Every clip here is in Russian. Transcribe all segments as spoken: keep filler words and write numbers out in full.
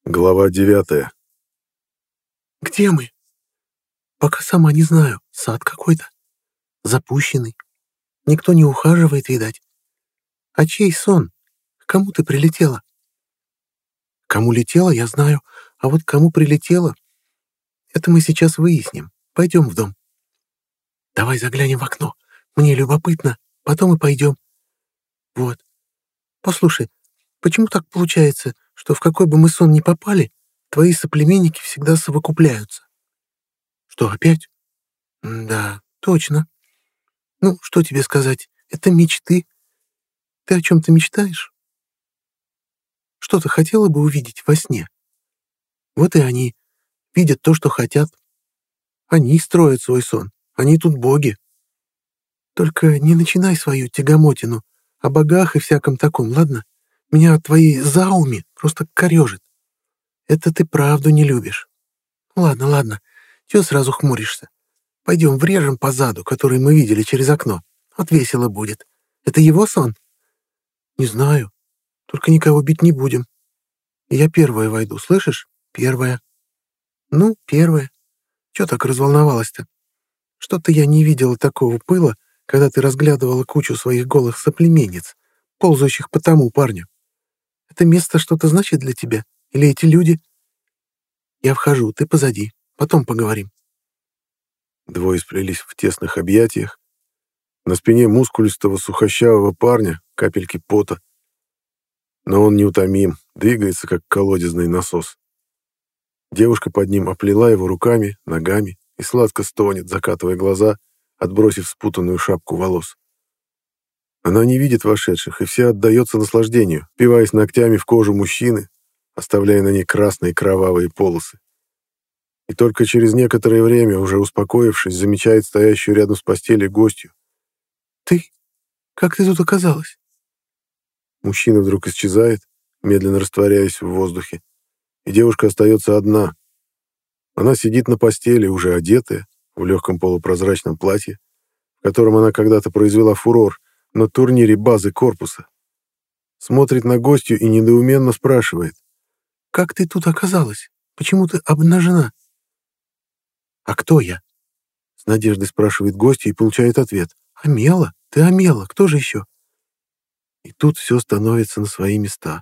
Глава девятая. «Где мы? Пока сама не знаю. Сад какой-то. Запущенный. Никто не ухаживает, видать. А чей сон? К кому ты прилетела?» «Кому летела, я знаю. А вот кому прилетела, это мы сейчас выясним. Пойдем в дом. Давай заглянем в окно. Мне любопытно. Потом и пойдем. Вот. Послушай, почему так получается, что в какой бы мы сон ни попали, твои соплеменники всегда совокупляются?» «Что, опять?» «Да, точно. Ну, что тебе сказать? Это мечты. Ты о чем-то мечтаешь? Что ты хотела бы увидеть во сне? Вот и они видят то, что хотят. Они строят свой сон. Они тут боги. Только не начинай свою тягомотину о богах и всяком таком, ладно? Меня от твоей зауми просто корежит. Это ты правду не любишь. Ладно, ладно. Чего сразу хмуришься? Пойдем врежем по заду, который мы видели через окно. Вот весело будет. Это его сон? Не знаю. Только никого бить не будем. Я первая войду, слышишь? Первая. Ну, первая. Чего так разволновалась-то? Что-то я не видела такого пыла, когда ты разглядывала кучу своих голых соплеменниц, ползающих по тому парню. Это место что-то значит для тебя? Или эти люди? Я вхожу, ты позади. Потом поговорим. Двое сплелись в тесных объятиях. На спине мускулистого сухощавого парня капельки пота. Но он неутомим, двигается, как колодезный насос. Девушка под ним оплела его руками, ногами и сладко стонет, закатывая глаза, отбросив спутанную шапку волос. Она не видит вошедших и вся отдается наслаждению, впиваясь ногтями в кожу мужчины, оставляя на ней красные кровавые полосы. И только через некоторое время, уже успокоившись, замечает стоящую рядом с постелью гостью. «Ты? Как ты тут оказалась?» Мужчина вдруг исчезает, медленно растворяясь в воздухе, и девушка остается одна. Она сидит на постели, уже одетая, в легком полупрозрачном платье, в котором она когда-то произвела фурор на турнире базы корпуса. Смотрит на гостью и недоуменно спрашивает. «Как ты тут оказалась? Почему ты обнажена?» «А кто я?» С надеждой спрашивает гостья и получает ответ. «Амела? Ты Амела, кто же еще?» И тут все становится на свои места.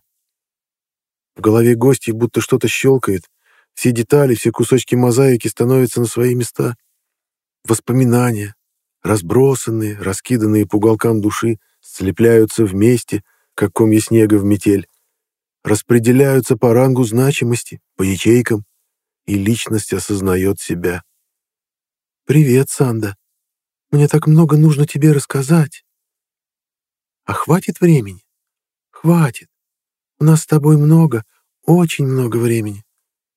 В голове гостей будто что-то щелкает, все детали, все кусочки мозаики становятся на свои места. Воспоминания, разбросанные, раскиданные по уголкам души, слепляются вместе, как комья снега в метель, распределяются по рангу значимости, по ячейкам, и личность осознает себя. «Привет, Санда. Мне так много нужно тебе рассказать. А хватит времени? Хватит. У нас с тобой много, очень много времени.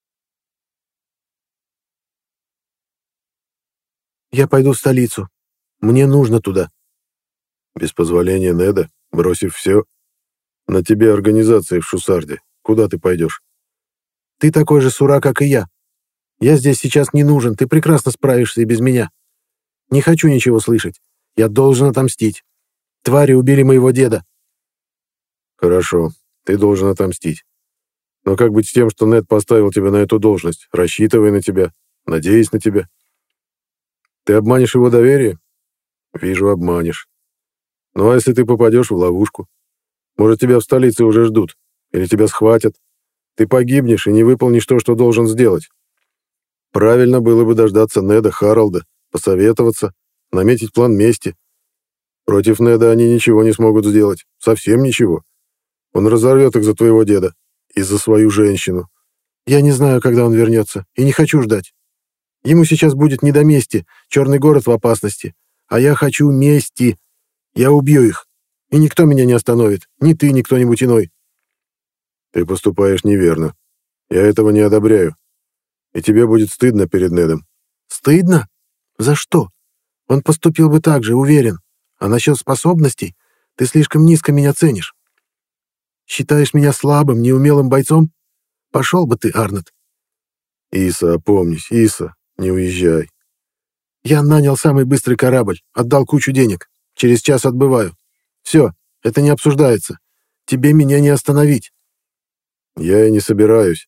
Я пойду в столицу. Мне нужно туда». Без позволения Неда, бросив все. На тебе организация в Шусарде. Куда ты пойдешь? «Ты такой же сура, как и я. Я здесь сейчас не нужен, ты прекрасно справишься и без меня. Не хочу ничего слышать. Я должен отомстить. Твари убили моего деда». Хорошо, ты должен отомстить. Но как быть с тем, что Нед поставил тебя на эту должность, рассчитывая на тебя, надеясь на тебя? Ты обманешь его доверие? Вижу, обманешь. Ну а если ты попадешь в ловушку? Может, тебя в столице уже ждут? Или тебя схватят? Ты погибнешь и не выполнишь то, что должен сделать. Правильно было бы дождаться Неда, Харалда, посоветоваться, наметить план мести. Против Неда они ничего не смогут сделать. Совсем ничего. Он разорвет их за твоего деда и за свою женщину. Я не знаю, когда он вернется, и не хочу ждать. Ему сейчас будет не до мести, Черный город в опасности. А я хочу мести. Я убью их, и никто меня не остановит. Ни ты, ни кто-нибудь иной. Ты поступаешь неверно. Я этого не одобряю. И тебе будет стыдно перед Недом. Стыдно? За что? Он поступил бы так же, уверен. А насчет способностей ты слишком низко меня ценишь. Считаешь меня слабым, неумелым бойцом? Пошел бы ты, Арнет. Иса, опомнись, Иса, не уезжай. Я нанял самый быстрый корабль, отдал кучу денег. Через час отбываю. Все, это не обсуждается. Тебе меня не остановить. Я и не собираюсь.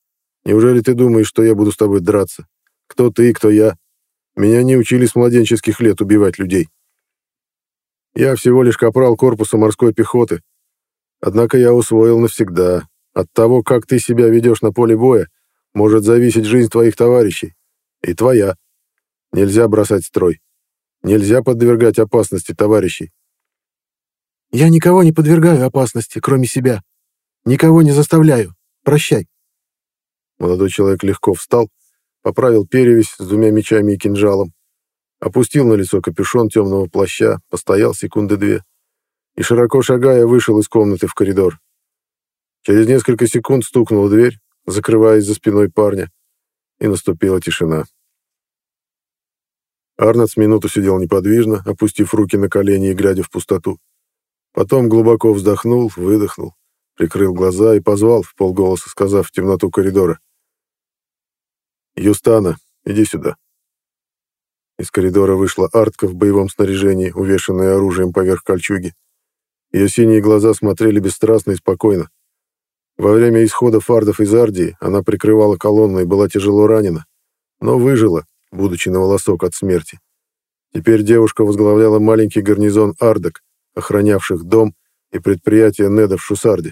Неужели ты думаешь, что я буду с тобой драться? Кто ты и кто я? Меня не учили с младенческих лет убивать людей. Я всего лишь капрал корпуса морской пехоты. Однако я усвоил навсегда. От того, как ты себя ведешь на поле боя, может зависеть жизнь твоих товарищей. И твоя. Нельзя бросать строй. Нельзя подвергать опасности товарищей. Я никого не подвергаю опасности, кроме себя. Никого не заставляю. Прощай. Молодой человек легко встал, поправил перевязь с двумя мечами и кинжалом, опустил на лицо капюшон темного плаща, постоял секунды две и, широко шагая, вышел из комнаты в коридор. Через несколько секунд стукнула дверь, закрываясь за спиной парня, и наступила тишина. Арнольд с минуту сидел неподвижно, опустив руки на колени и глядя в пустоту. Потом глубоко вздохнул, выдохнул, прикрыл глаза и позвал, вполголоса сказав в темноту коридора: «Юстана, иди сюда». Из коридора вышла артка в боевом снаряжении, увешанная оружием поверх кольчуги. Ее синие глаза смотрели бесстрастно и спокойно. Во время исхода фардов из Ардии она прикрывала колонну и была тяжело ранена, но выжила, будучи на волосок от смерти. Теперь девушка возглавляла маленький гарнизон ардок, охранявших дом и предприятие Неда в Шусарде.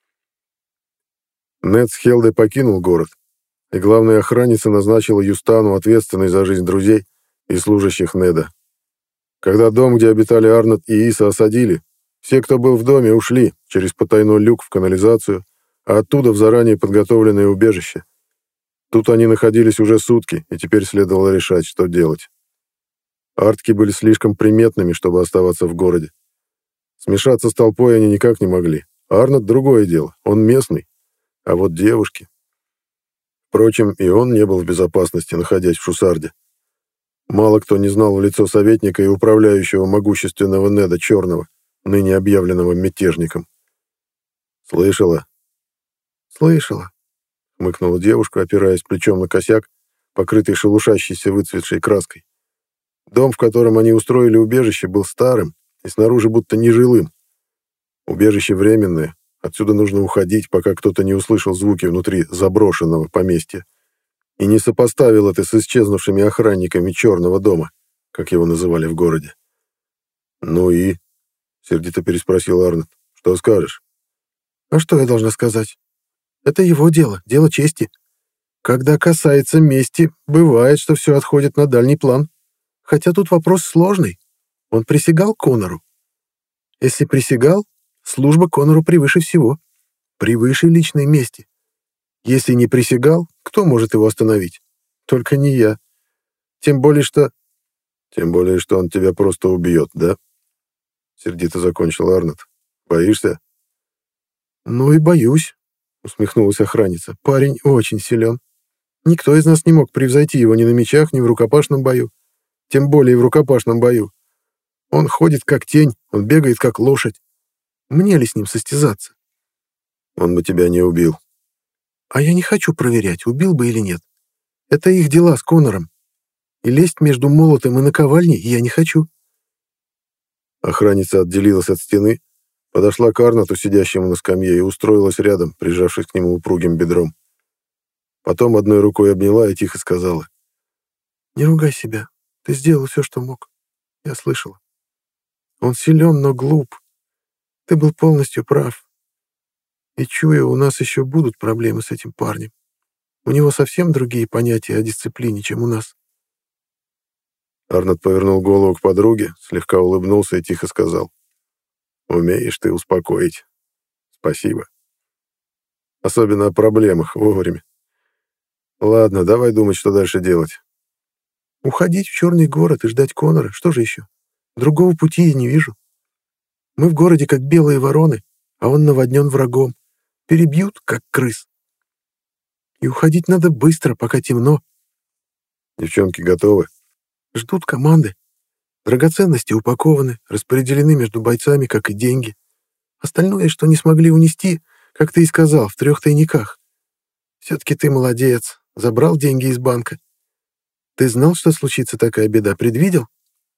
Нед с Хелдой покинул город, и главная охранница назначила Юстану ответственной за жизнь друзей и служащих Неда. Когда дом, где обитали Арнольд и Иса, осадили, все, кто был в доме, ушли через потайной люк в канализацию, а оттуда в заранее подготовленное убежище. Тут они находились уже сутки, и теперь следовало решать, что делать. Артки были слишком приметными, чтобы оставаться в городе. Смешаться с толпой они никак не могли. Арнольд — другое дело, он местный. А вот девушки... Впрочем, и он не был в безопасности, находясь в Шусарде. Мало кто не знал в лицо советника и управляющего могущественного Неда Черного, ныне объявленного мятежником. «Слышала?» «Слышала», — хмыкнула девушка, опираясь плечом на косяк, покрытый шелушащейся выцветшей краской. Дом, в котором они устроили убежище, был старым и снаружи будто нежилым. Убежище временное, отсюда нужно уходить, пока кто-то не услышал звуки внутри заброшенного поместья и не сопоставил это с исчезнувшими охранниками Черного дома, как его называли в городе. «Ну и?» — сердито переспросил Арнольд. «Что скажешь?» «А что я должна сказать? Это его дело, дело чести. Когда касается мести, бывает, что все отходит на дальний план. Хотя тут вопрос сложный. Он присягал Конору? Если присягал, служба Конору превыше всего. Превыше личной мести. Если не присягал, кто может его остановить? Только не я. Тем более, что... Тем более, что он тебя просто убьет, да? Сердито закончил Арнольд. Боишься? Ну и боюсь, усмехнулась охранница. Парень очень силен. Никто из нас не мог превзойти его ни на мечах, ни в рукопашном бою. Тем более в рукопашном бою. Он ходит как тень, он бегает как лошадь. Мне ли с ним состязаться? Он бы тебя не убил. А я не хочу проверять, убил бы или нет. Это их дела с Конором. И лезть между молотом и наковальней я не хочу. Охранница отделилась от стены, подошла к Арноту, сидящему на скамье, и устроилась рядом, прижавшись к нему упругим бедром. Потом одной рукой обняла и тихо сказала: «Не ругай себя. Ты сделал все, что мог. Я слышала. Он силен, но глуп. Ты был полностью прав. И чую, у нас еще будут проблемы с этим парнем. У него совсем другие понятия о дисциплине, чем у нас». Арнольд повернул голову к подруге, слегка улыбнулся и тихо сказал: «Умеешь ты успокоить. Спасибо. Особенно о проблемах вовремя. Ладно, давай думать, что дальше делать». «Уходить в Черный город и ждать Конора, что же еще? Другого пути я не вижу. Мы в городе как белые вороны, а он наводнен врагом. Перебьют, как крыс. И уходить надо быстро, пока темно». «Девчонки готовы?» «Ждут команды. Драгоценности упакованы, распределены между бойцами, как и деньги. Остальное, что не смогли унести, как ты и сказал, в трех тайниках. Все-таки ты молодец, забрал деньги из банка. Ты знал, что случится такая беда, предвидел?»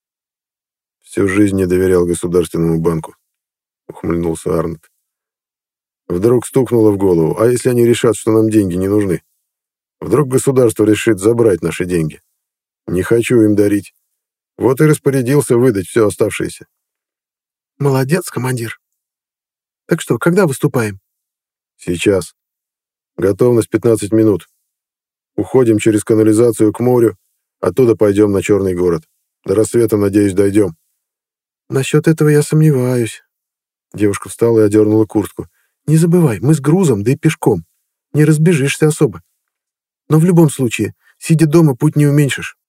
«Всю жизнь не доверял Государственному банку», — ухмыльнулся Арнольд. «Вдруг стукнуло в голову: а если они решат, что нам деньги не нужны? Вдруг государство решит забрать наши деньги. Не хочу им дарить. Вот и распорядился выдать все оставшееся. Молодец, командир. Так что, когда выступаем? Сейчас. Готовность пятнадцать минут. Уходим через канализацию к морю, оттуда пойдем на Черный город. До рассвета, надеюсь, дойдем. Насчет этого я сомневаюсь. Девушка встала и одернула куртку. Не забывай, мы с грузом, да и пешком. Не разбежишься особо. Но в любом случае, сидя дома, путь не уменьшишь.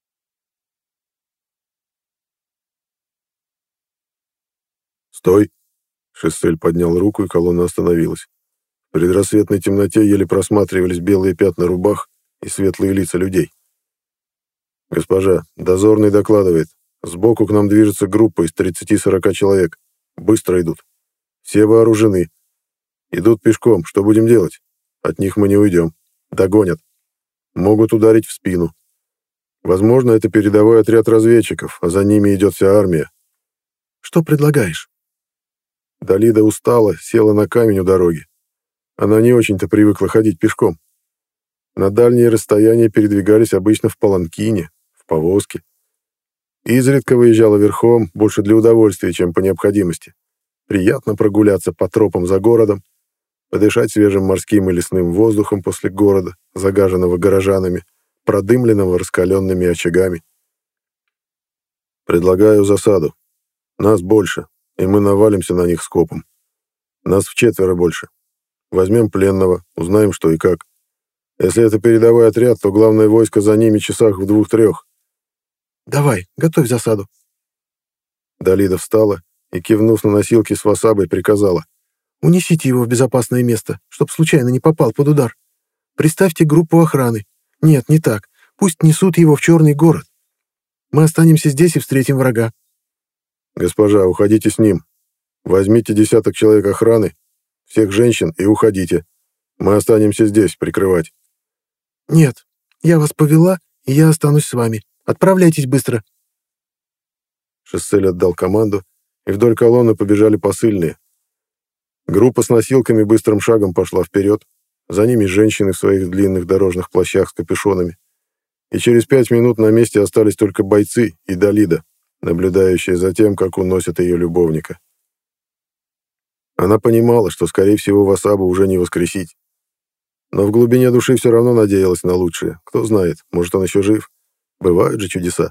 «Стой!» Шессель поднял руку, и колонна остановилась. В предрассветной темноте еле просматривались белые пятна рубах и светлые лица людей. «Госпожа, дозорный докладывает. Сбоку к нам движется группа из тридцати-сорока человек. Быстро идут. Все вооружены. Идут пешком. Что будем делать? От них мы не уйдем. Догонят. Могут ударить в спину. Возможно, это передовой отряд разведчиков, а за ними идет вся армия». «Что предлагаешь?» Далида устала, села на камень у дороги. Она не очень-то привыкла ходить пешком. На дальние расстояния передвигались обычно в паланкине, в повозке. Изредка выезжала верхом, больше для удовольствия, чем по необходимости. Приятно прогуляться по тропам за городом, подышать свежим морским и лесным воздухом после города, загаженного горожанами, продымленного раскаленными очагами. «Предлагаю засаду. Нас больше, и мы навалимся на них скопом. Нас вчетверо больше. Возьмем пленного, узнаем, что и как. Если это передовой отряд, то главное войско за ними часах в двух-трех». «Давай, готовь засаду». Далида встала и, кивнув на носилки с васабой, приказала: «Унесите его в безопасное место, чтоб случайно не попал под удар. Приставьте группу охраны. Нет, не так. Пусть несут его в Черный город. Мы останемся здесь и встретим врага». «Госпожа, уходите с ним. Возьмите десяток человек охраны, всех женщин, и уходите. Мы останемся здесь прикрывать». «Нет, я вас повела, и я останусь с вами. Отправляйтесь быстро». Шессель отдал команду, и вдоль колонны побежали посыльные. Группа с носилками быстрым шагом пошла вперед, за ними женщины в своих длинных дорожных плащах с капюшонами. И через пять минут на месте остались только бойцы и Далида, наблюдающая за тем, как уносят ее любовника. Она понимала, что, скорее всего, Васабу уже не воскресить. Но в глубине души все равно надеялась на лучшее. Кто знает, может, он еще жив. Бывают же чудеса.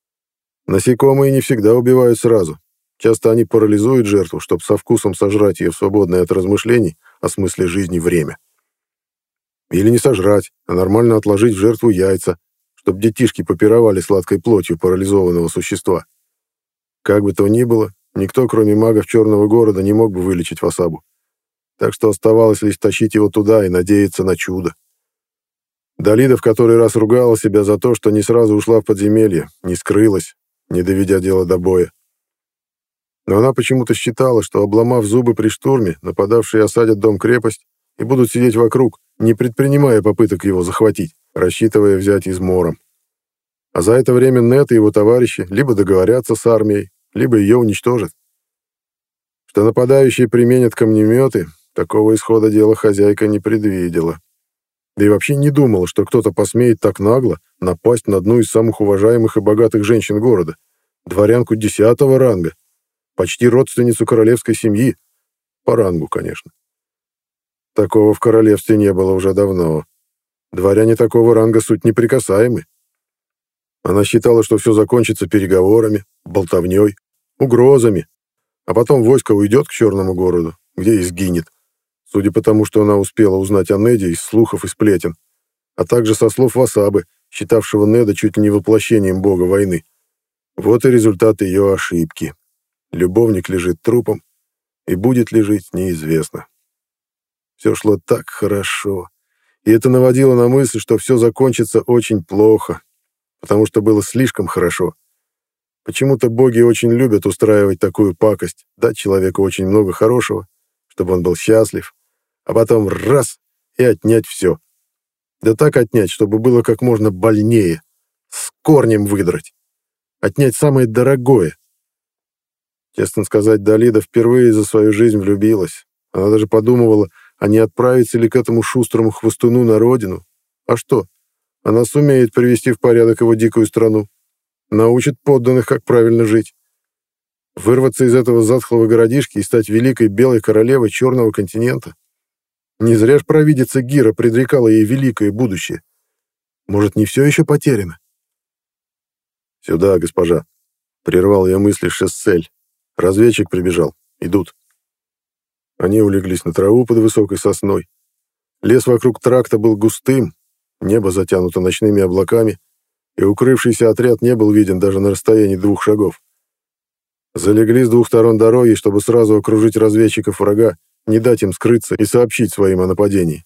Насекомые не всегда убивают сразу. Часто они парализуют жертву, чтобы со вкусом сожрать ее в свободное от размышлений о смысле жизни время. Или не сожрать, а нормально отложить в жертву яйца, чтобы детишки попировали сладкой плотью парализованного существа. Как бы то ни было, никто, кроме магов Черного города, не мог бы вылечить Васабу. Так что оставалось лишь тащить его туда и надеяться на чудо. Далида в который раз ругала себя за то, что не сразу ушла в подземелье, не скрылась, не доведя дело до боя. Но она почему-то считала, что, обломав зубы при штурме, нападавшие осадят дом-крепость и будут сидеть вокруг, не предпринимая попыток его захватить, рассчитывая взять измором. А за это время Нет и его товарищи либо договорятся с армией, либо ее уничтожат. Что нападающие применят камнеметы, такого исхода дела хозяйка не предвидела. Да и вообще не думала, что кто-то посмеет так нагло напасть на одну из самых уважаемых и богатых женщин города, дворянку десятого ранга, почти родственницу королевской семьи, по рангу, конечно. Такого в королевстве не было уже давно. Дворяне такого ранга суть неприкасаемы. Она считала, что все закончится переговорами, болтовней, угрозами, а потом войско уйдет к Черному городу, где и сгинет, судя по тому, что она успела узнать о Неде из слухов и сплетен, а также со слов Васабы, считавшего Неда чуть ли не воплощением бога войны. Вот и результат ее ошибки. Любовник лежит трупом, и будет ли жить, неизвестно. Все шло так хорошо, и это наводило на мысль, что все закончится очень плохо, потому что было слишком хорошо. Почему-то боги очень любят устраивать такую пакость, дать человеку очень много хорошего, чтобы он был счастлив, а потом раз — и отнять все. Да так отнять, чтобы было как можно больнее, с корнем выдрать. Отнять самое дорогое. Честно сказать, Далида впервые за свою жизнь влюбилась. Она даже подумывала, а не отправиться ли к этому шустрому хвостуну на родину. А что? Она сумеет привести в порядок его дикую страну, научит подданных, как правильно жить. Вырваться из этого затхлого городишки и стать великой белой королевой Черного континента. Не зря ж провидица Гира предрекала ей великое будущее. Может, не все еще потеряно? «Сюда, госпожа», — прервал я мысли Шессель. «Разведчик прибежал. Идут». Они улеглись на траву под высокой сосной. Лес вокруг тракта был густым, небо затянуто ночными облаками, и укрывшийся отряд не был виден даже на расстоянии двух шагов. Залегли с двух сторон дороги, чтобы сразу окружить разведчиков врага, не дать им скрыться и сообщить своим о нападении.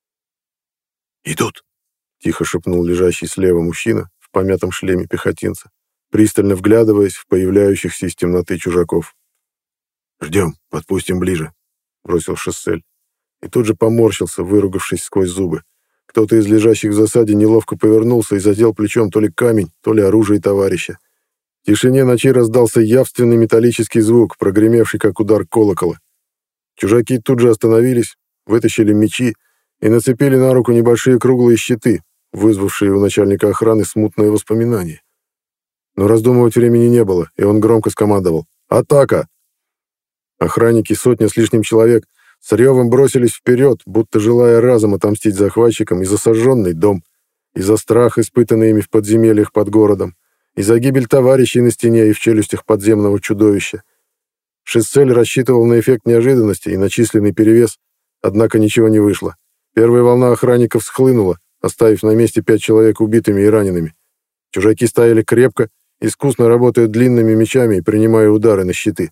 «Идут», — тихо шепнул лежащий слева мужчина в помятом шлеме пехотинца, пристально вглядываясь в появляющихся из темноты чужаков. «Ждем, подпустим ближе», — бросил Шессель. И тут же поморщился, выругавшись сквозь зубы. Кто-то из лежащих в засаде неловко повернулся и задел плечом то ли камень, то ли оружие товарища. В тишине ночи раздался явственный металлический звук, прогремевший как удар колокола. Чужаки тут же остановились, вытащили мечи и нацепили на руку небольшие круглые щиты, вызвавшие у начальника охраны смутное воспоминание. Но раздумывать времени не было, и он громко скомандовал: «Атака!». Охранники, сотня с лишним человек, с ревом бросились вперед, будто желая разом отомстить захватчикам и за сожженный дом, и за страх, испытанный ими в подземельях под городом, и за гибель товарищей на стене и в челюстях подземного чудовища. Шессель рассчитывал на эффект неожиданности и на численный перевес, однако ничего не вышло. Первая волна охранников схлынула, оставив на месте пять человек убитыми и ранеными. Чужаки стояли крепко, искусно работая длинными мечами и принимая удары на щиты.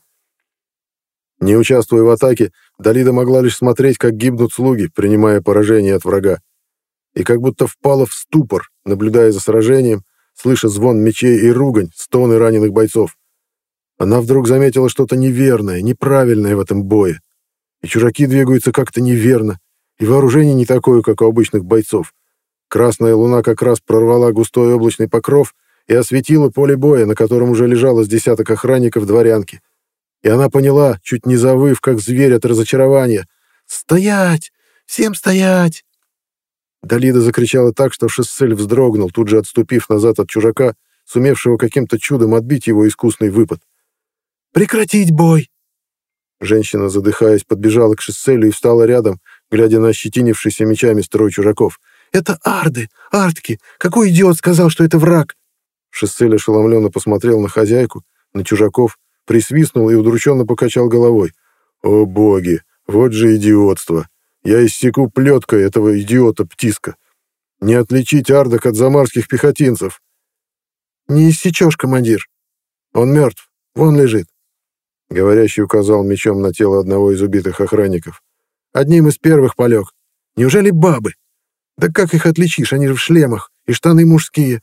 Не участвуя в атаке, Далида могла лишь смотреть, как гибнут слуги, принимая поражение от врага. И как будто впала в ступор, наблюдая за сражением, слыша звон мечей и ругань, стоны раненых бойцов. Она вдруг заметила что-то неверное, неправильное в этом бое. И чужаки двигаются как-то неверно, и вооружение не такое, как у обычных бойцов. Красная луна как раз прорвала густой облачный покров и осветила поле боя, на котором уже лежало с десяток охранников дворянки. И она поняла, чуть не завыв, как зверь от разочарования: «Стоять! Всем стоять!» Далида закричала так, что Шессель вздрогнул, тут же отступив назад от чужака, сумевшего каким-то чудом отбить его искусный выпад. «Прекратить бой!» Женщина, задыхаясь, подбежала к Шесселю и встала рядом, глядя на ощетинившийся мечами строй чужаков. «Это арды! Артки! Какой идиот сказал, что это враг?» Шессель ошеломленно посмотрел на хозяйку, на чужаков, присвистнул и удрученно покачал головой. «О боги! Вот же идиотство! Я иссеку плеткой этого идиота-птиска! Не отличить ардок от замарских пехотинцев!» «Не иссечешь, командир! Он мертв! Вон лежит!» Говорящий указал мечом на тело одного из убитых охранников. «Одним из первых полег. Неужели бабы? Да как их отличишь? Они же в шлемах, и штаны мужские.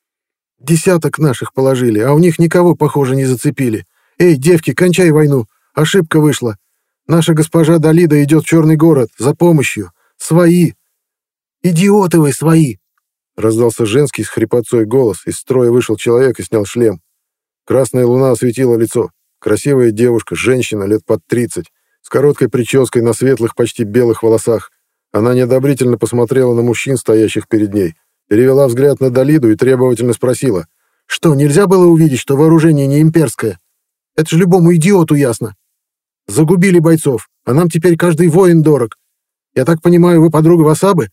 Десяток наших положили, а у них никого, похоже, не зацепили. Эй, девки, кончай войну! Ошибка вышла. Наша госпожа Далида идет в Черный город за помощью. Свои! Идиоты вы, свои!» Раздался женский с хрипотцой голос, из строя вышел человек и снял шлем. Красная луна осветила лицо. Красивая девушка, женщина лет под тридцать, с короткой прической на светлых, почти белых волосах. Она неодобрительно посмотрела на мужчин, стоящих перед ней, перевела взгляд на Далиду и требовательно спросила: «Что, нельзя было увидеть, что вооружение не имперское? Это же любому идиоту ясно. Загубили бойцов, а нам теперь каждый воин дорог. Я так понимаю, вы подруга Васабы?»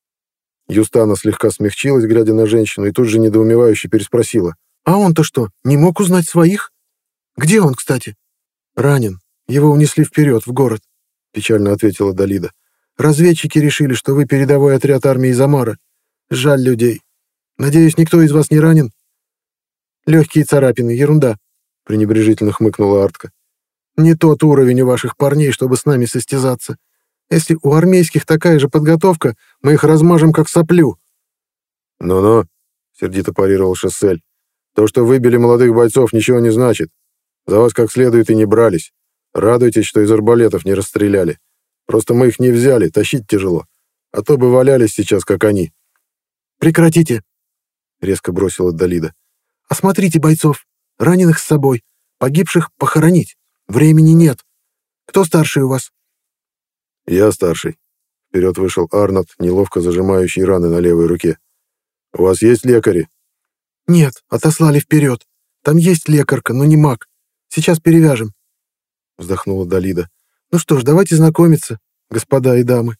Юстана слегка смягчилась, глядя на женщину, и тут же недоумевающе переспросила: «А он-то что, не мог узнать своих? Где он, кстати?» «Ранен. Его унесли вперед, в город», — печально ответила Далида. «Разведчики решили, что вы передовой отряд армии Замара. Жаль людей. Надеюсь, никто из вас не ранен?» «Легкие царапины, ерунда», — пренебрежительно хмыкнула Артка. «Не тот уровень у ваших парней, чтобы с нами состязаться. Если у армейских такая же подготовка, мы их размажем, как соплю». «Ну-ну», — сердито парировал Шессель. «То, что выбили молодых бойцов, ничего не значит. За вас как следует и не брались. Радуйтесь, что из арбалетов не расстреляли. Просто мы их не взяли, тащить тяжело. А то бы валялись сейчас, как они». «Прекратите», — резко бросила Далида. «Осмотрите бойцов, раненых с собой, погибших похоронить. Времени нет. Кто старший у вас?» «Я старший». Вперед вышел Арнольд, неловко зажимающий раны на левой руке. У вас есть лекари? Нет, отослали вперед. Там есть лекарка, но не маг. Сейчас перевяжем. Вздохнула Далида. Ну что ж, давайте знакомиться, господа и дамы.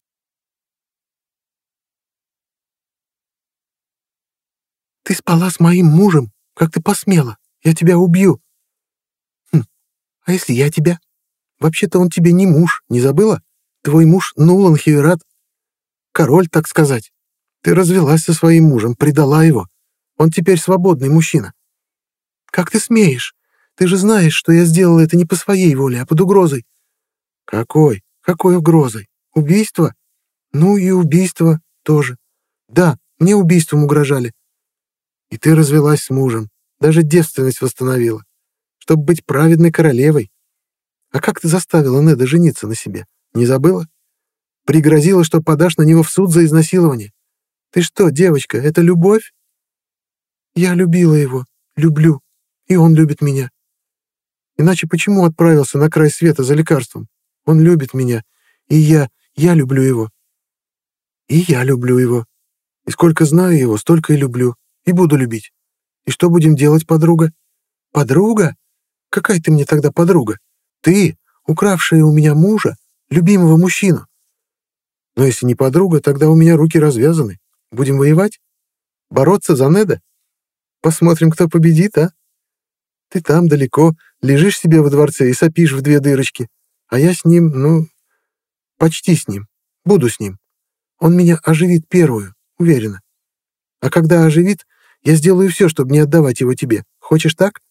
Ты спала с моим мужем? Как ты посмела? Я тебя убью. Хм, а если я тебя? Вообще-то он тебе не муж, не забыла? Твой муж Нулан Хиверат. Король, так сказать. Ты развелась со своим мужем, предала его. Он теперь свободный мужчина. Как ты смеешь? Ты же знаешь, что я сделала это не по своей воле, а под угрозой. Какой? Какой угрозой? Убийство? Ну и убийство тоже. Да, мне убийством угрожали. И ты развелась с мужем, даже девственность восстановила, чтобы быть праведной королевой. А как ты заставила Неда жениться на себе? Не забыла? Пригрозила, что подашь на него в суд за изнасилование. Ты что, девочка, это любовь? Я любила его, люблю, и он любит меня. Иначе почему отправился на край света за лекарством? Он любит меня, и я, я люблю его. И я люблю его. И сколько знаю его, столько и люблю, и буду любить. И что будем делать, подруга? Подруга? Какая ты мне тогда подруга? Ты, укравшая у меня мужа, любимого мужчину. Но если не подруга, тогда у меня руки развязаны. Будем воевать? Бороться за Неда? Посмотрим, кто победит, а? Ты там далеко, лежишь себе во дворце и сопишь в две дырочки. А я с ним, ну, почти с ним. Буду с ним. Он меня оживит первую, уверена. А когда оживит, я сделаю все, чтобы не отдавать его тебе. Хочешь так?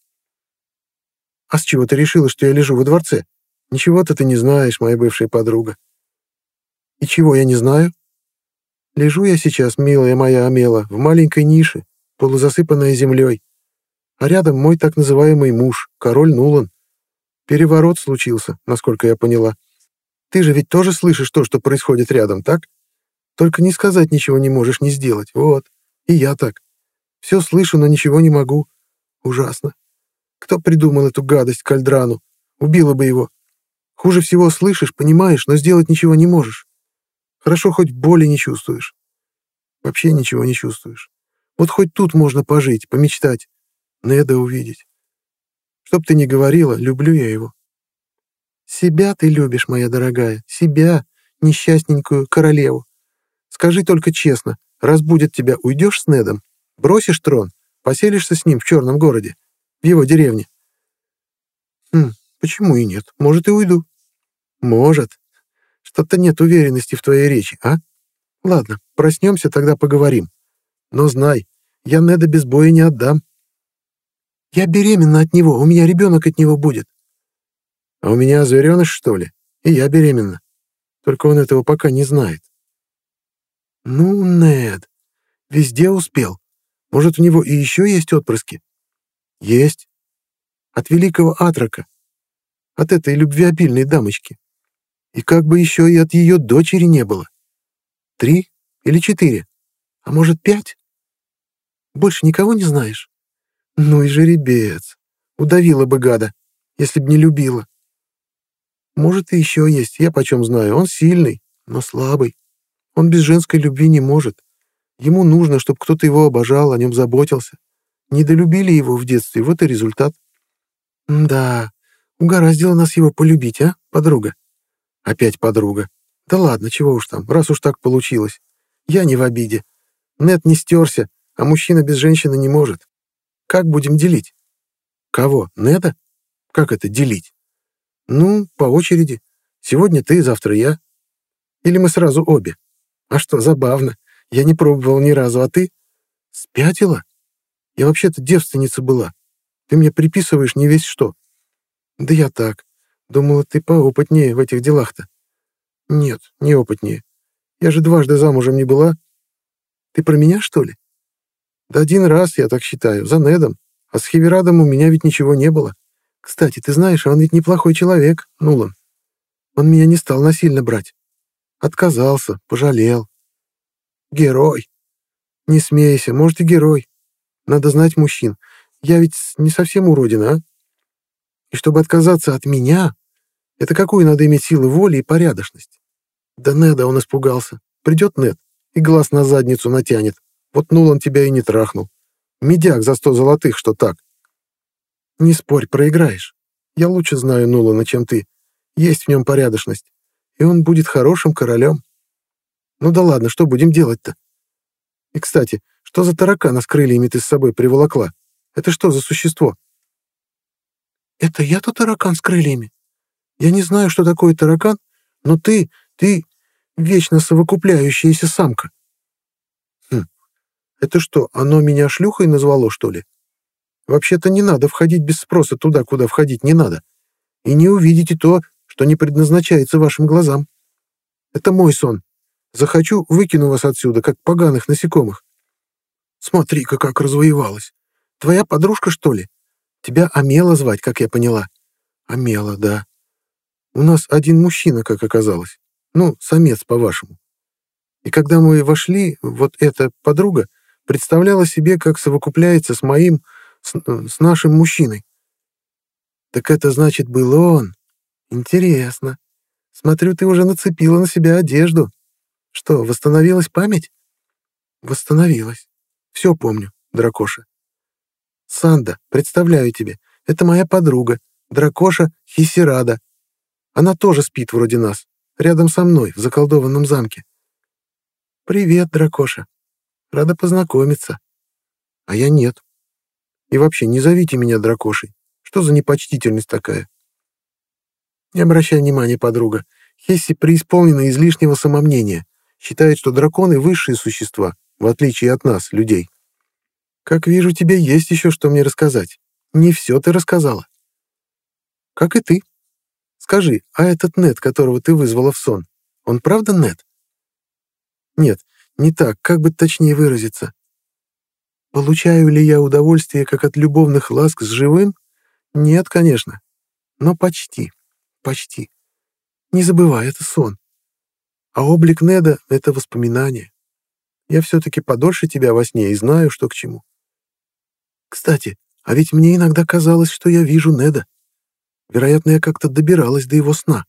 А с чего ты решила, что я лежу во дворце? Ничего-то ты не знаешь, моя бывшая подруга. И чего я не знаю? Лежу я сейчас, милая моя Амела, в маленькой нише, полузасыпанная землей. А рядом мой так называемый муж, король Нулан. Переворот случился, насколько я поняла. Ты же ведь тоже слышишь то, что происходит рядом, так? Только не сказать ничего не можешь, не сделать. Вот. И я так. Все слышу, но ничего не могу. Ужасно. Кто придумал эту гадость Кальдрану? Убила бы его. Хуже всего слышишь, понимаешь, но сделать ничего не можешь. Хорошо, хоть боли не чувствуешь. Вообще ничего не чувствуешь. Вот хоть тут можно пожить, помечтать. Неда увидеть. Чтоб ты ни говорила, люблю я его. Себя ты любишь, моя дорогая, себя, несчастненькую королеву. Скажи только честно, разбудят тебя, уйдешь с Недом? Бросишь трон? Поселишься с ним в черном городе? В его деревне? Хм, почему и нет? Может, и уйду. Может. Что-то нет уверенности в твоей речи, а? Ладно, проснемся, тогда поговорим. Но знай, я Неда без боя не отдам. Я беременна от него, у меня ребенок от него будет. А у меня звереныш, что ли? И я беременна. Только он этого пока не знает. Ну, Нед, везде успел. Может, у него и еще есть отпрыски? Есть. От великого Атрака. От этой любвеобильной дамочки. И как бы еще и от ее дочери не было. Три или четыре? А может, пять? Больше никого не знаешь? Ну и жеребец. Удавила бы гада, если б не любила. Может, и еще есть, я почем знаю. Он сильный, но слабый. Он без женской любви не может. Ему нужно, чтобы кто-то его обожал, о нем заботился. Недолюбили его в детстве, вот и результат. Да, угораздило нас его полюбить, а, подруга? Опять подруга. Да ладно, чего уж там, раз уж так получилось. Я не в обиде. Нед не стерся, а мужчина без женщины не может. Как будем делить? Кого? Неда? Как это делить? Ну, по очереди. Сегодня ты, завтра я. Или мы сразу обе? А что, забавно. Я не пробовал ни разу, а ты? Спятила? Я вообще-то девственница была. Ты мне приписываешь не весь что. Да я так. Думала, ты поопытнее в этих делах-то. Нет, не опытнее. Я же дважды замужем не была. Ты про меня, что ли? Да один раз, я так считаю, за Недом. А с Хеверадом у меня ведь ничего не было. Кстати, ты знаешь, он ведь неплохой человек, Нулан. Он меня не стал насильно брать. Отказался, пожалел. Герой. Не смейся, может, и герой. Надо знать мужчин. Я ведь не совсем уродина, а? И чтобы отказаться от меня, это какую надо иметь силы воли и порядочность? Да Неда он испугался. Придет Нед и глаз на задницу натянет. Вот Нулан тебя и не трахнул. Медяк за сто золотых, что так. Не спорь, проиграешь. Я лучше знаю Нулана, чем ты. Есть в нем порядочность. И он будет хорошим королем. Ну да ладно, что будем делать-то? И, кстати, что за таракана с крыльями ты с собой приволокла? Это что за существо? Это я-то таракан с крыльями? Я не знаю, что такое таракан, но ты, ты вечно совокупляющаяся самка. Хм, это что, оно меня шлюхой назвало, что ли? Вообще-то не надо входить без спроса туда, куда входить не надо. И не увидите то, что не предназначается вашим глазам. Это мой сон. Захочу, выкину вас отсюда, как поганых насекомых. Смотри-ка, как развоевалась. Твоя подружка, что ли? Тебя Амела звать, как я поняла. Амела, да. У нас один мужчина, как оказалось. Ну, самец, по-вашему. И когда мы вошли, вот эта подруга представляла себе, как совокупляется с моим, с, с нашим мужчиной. Так это значит, был он. Интересно. Смотрю, ты уже нацепила на себя одежду. Что, восстановилась память? Восстановилась. Все помню, дракоша. Санда, представляю тебе, это моя подруга, дракоша Хисирада. Она тоже спит вроде нас, рядом со мной, в заколдованном замке. Привет, дракоша. Рада познакомиться. А я нет. И вообще, не зовите меня дракошей. Что за непочтительность такая? Не обращай внимания, подруга. Хесси преисполнена излишнего самомнения. Считает, что драконы — высшие существа, в отличие от нас, людей. Как вижу, тебе есть еще что мне рассказать. Не все ты рассказала. Как и ты. Скажи, а этот Нед, которого ты вызвала в сон, он правда Нед? Нет, не так, как бы точнее выразиться. Получаю ли я удовольствие, как от любовных ласк с живым? Нет, конечно. Но почти, почти. Не забывай, это сон. А облик Неда — это воспоминание. Я все-таки подольше тебя во сне и знаю, что к чему. Кстати, а ведь мне иногда казалось, что я вижу Неда. Вероятно, я как-то добиралась до его сна.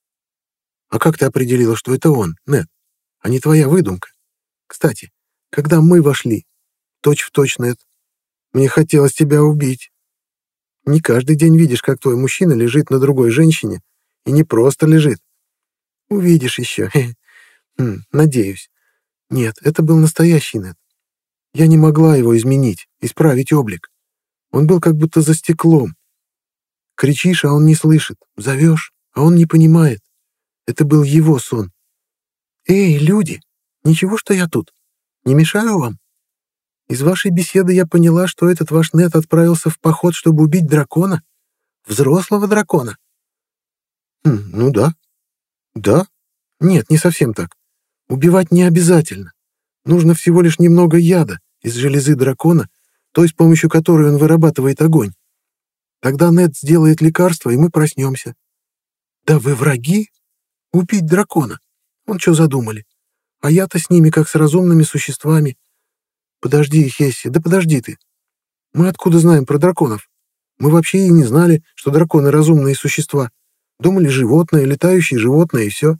А как ты определила, что это он, Нед, а не твоя выдумка? Кстати, когда мы вошли, точь-в-точь, Нед, мне хотелось тебя убить. Не каждый день видишь, как твой мужчина лежит на другой женщине, и не просто лежит. Увидишь еще. Хм, надеюсь. Нет, это был настоящий Нед. Я не могла его изменить, исправить облик. Он был как будто за стеклом. Кричишь, а он не слышит. Зовешь, а он не понимает. Это был его сон. Эй, люди, ничего, что я тут? Не мешаю вам? Из вашей беседы я поняла, что этот ваш Нед отправился в поход, чтобы убить дракона. Взрослого дракона. Хм, ну да. Да? Нет, не совсем так. Убивать не обязательно. Нужно всего лишь немного яда из железы дракона, той, с помощью которой он вырабатывает огонь. Тогда Нед сделает лекарство, и мы проснемся. Да вы враги? Убить дракона? Вон что задумали. А я-то с ними, как с разумными существами. Подожди, Хесси, да подожди ты. Мы откуда знаем про драконов? Мы вообще и не знали, что драконы — разумные существа. Думали, животное, летающее животное, и все.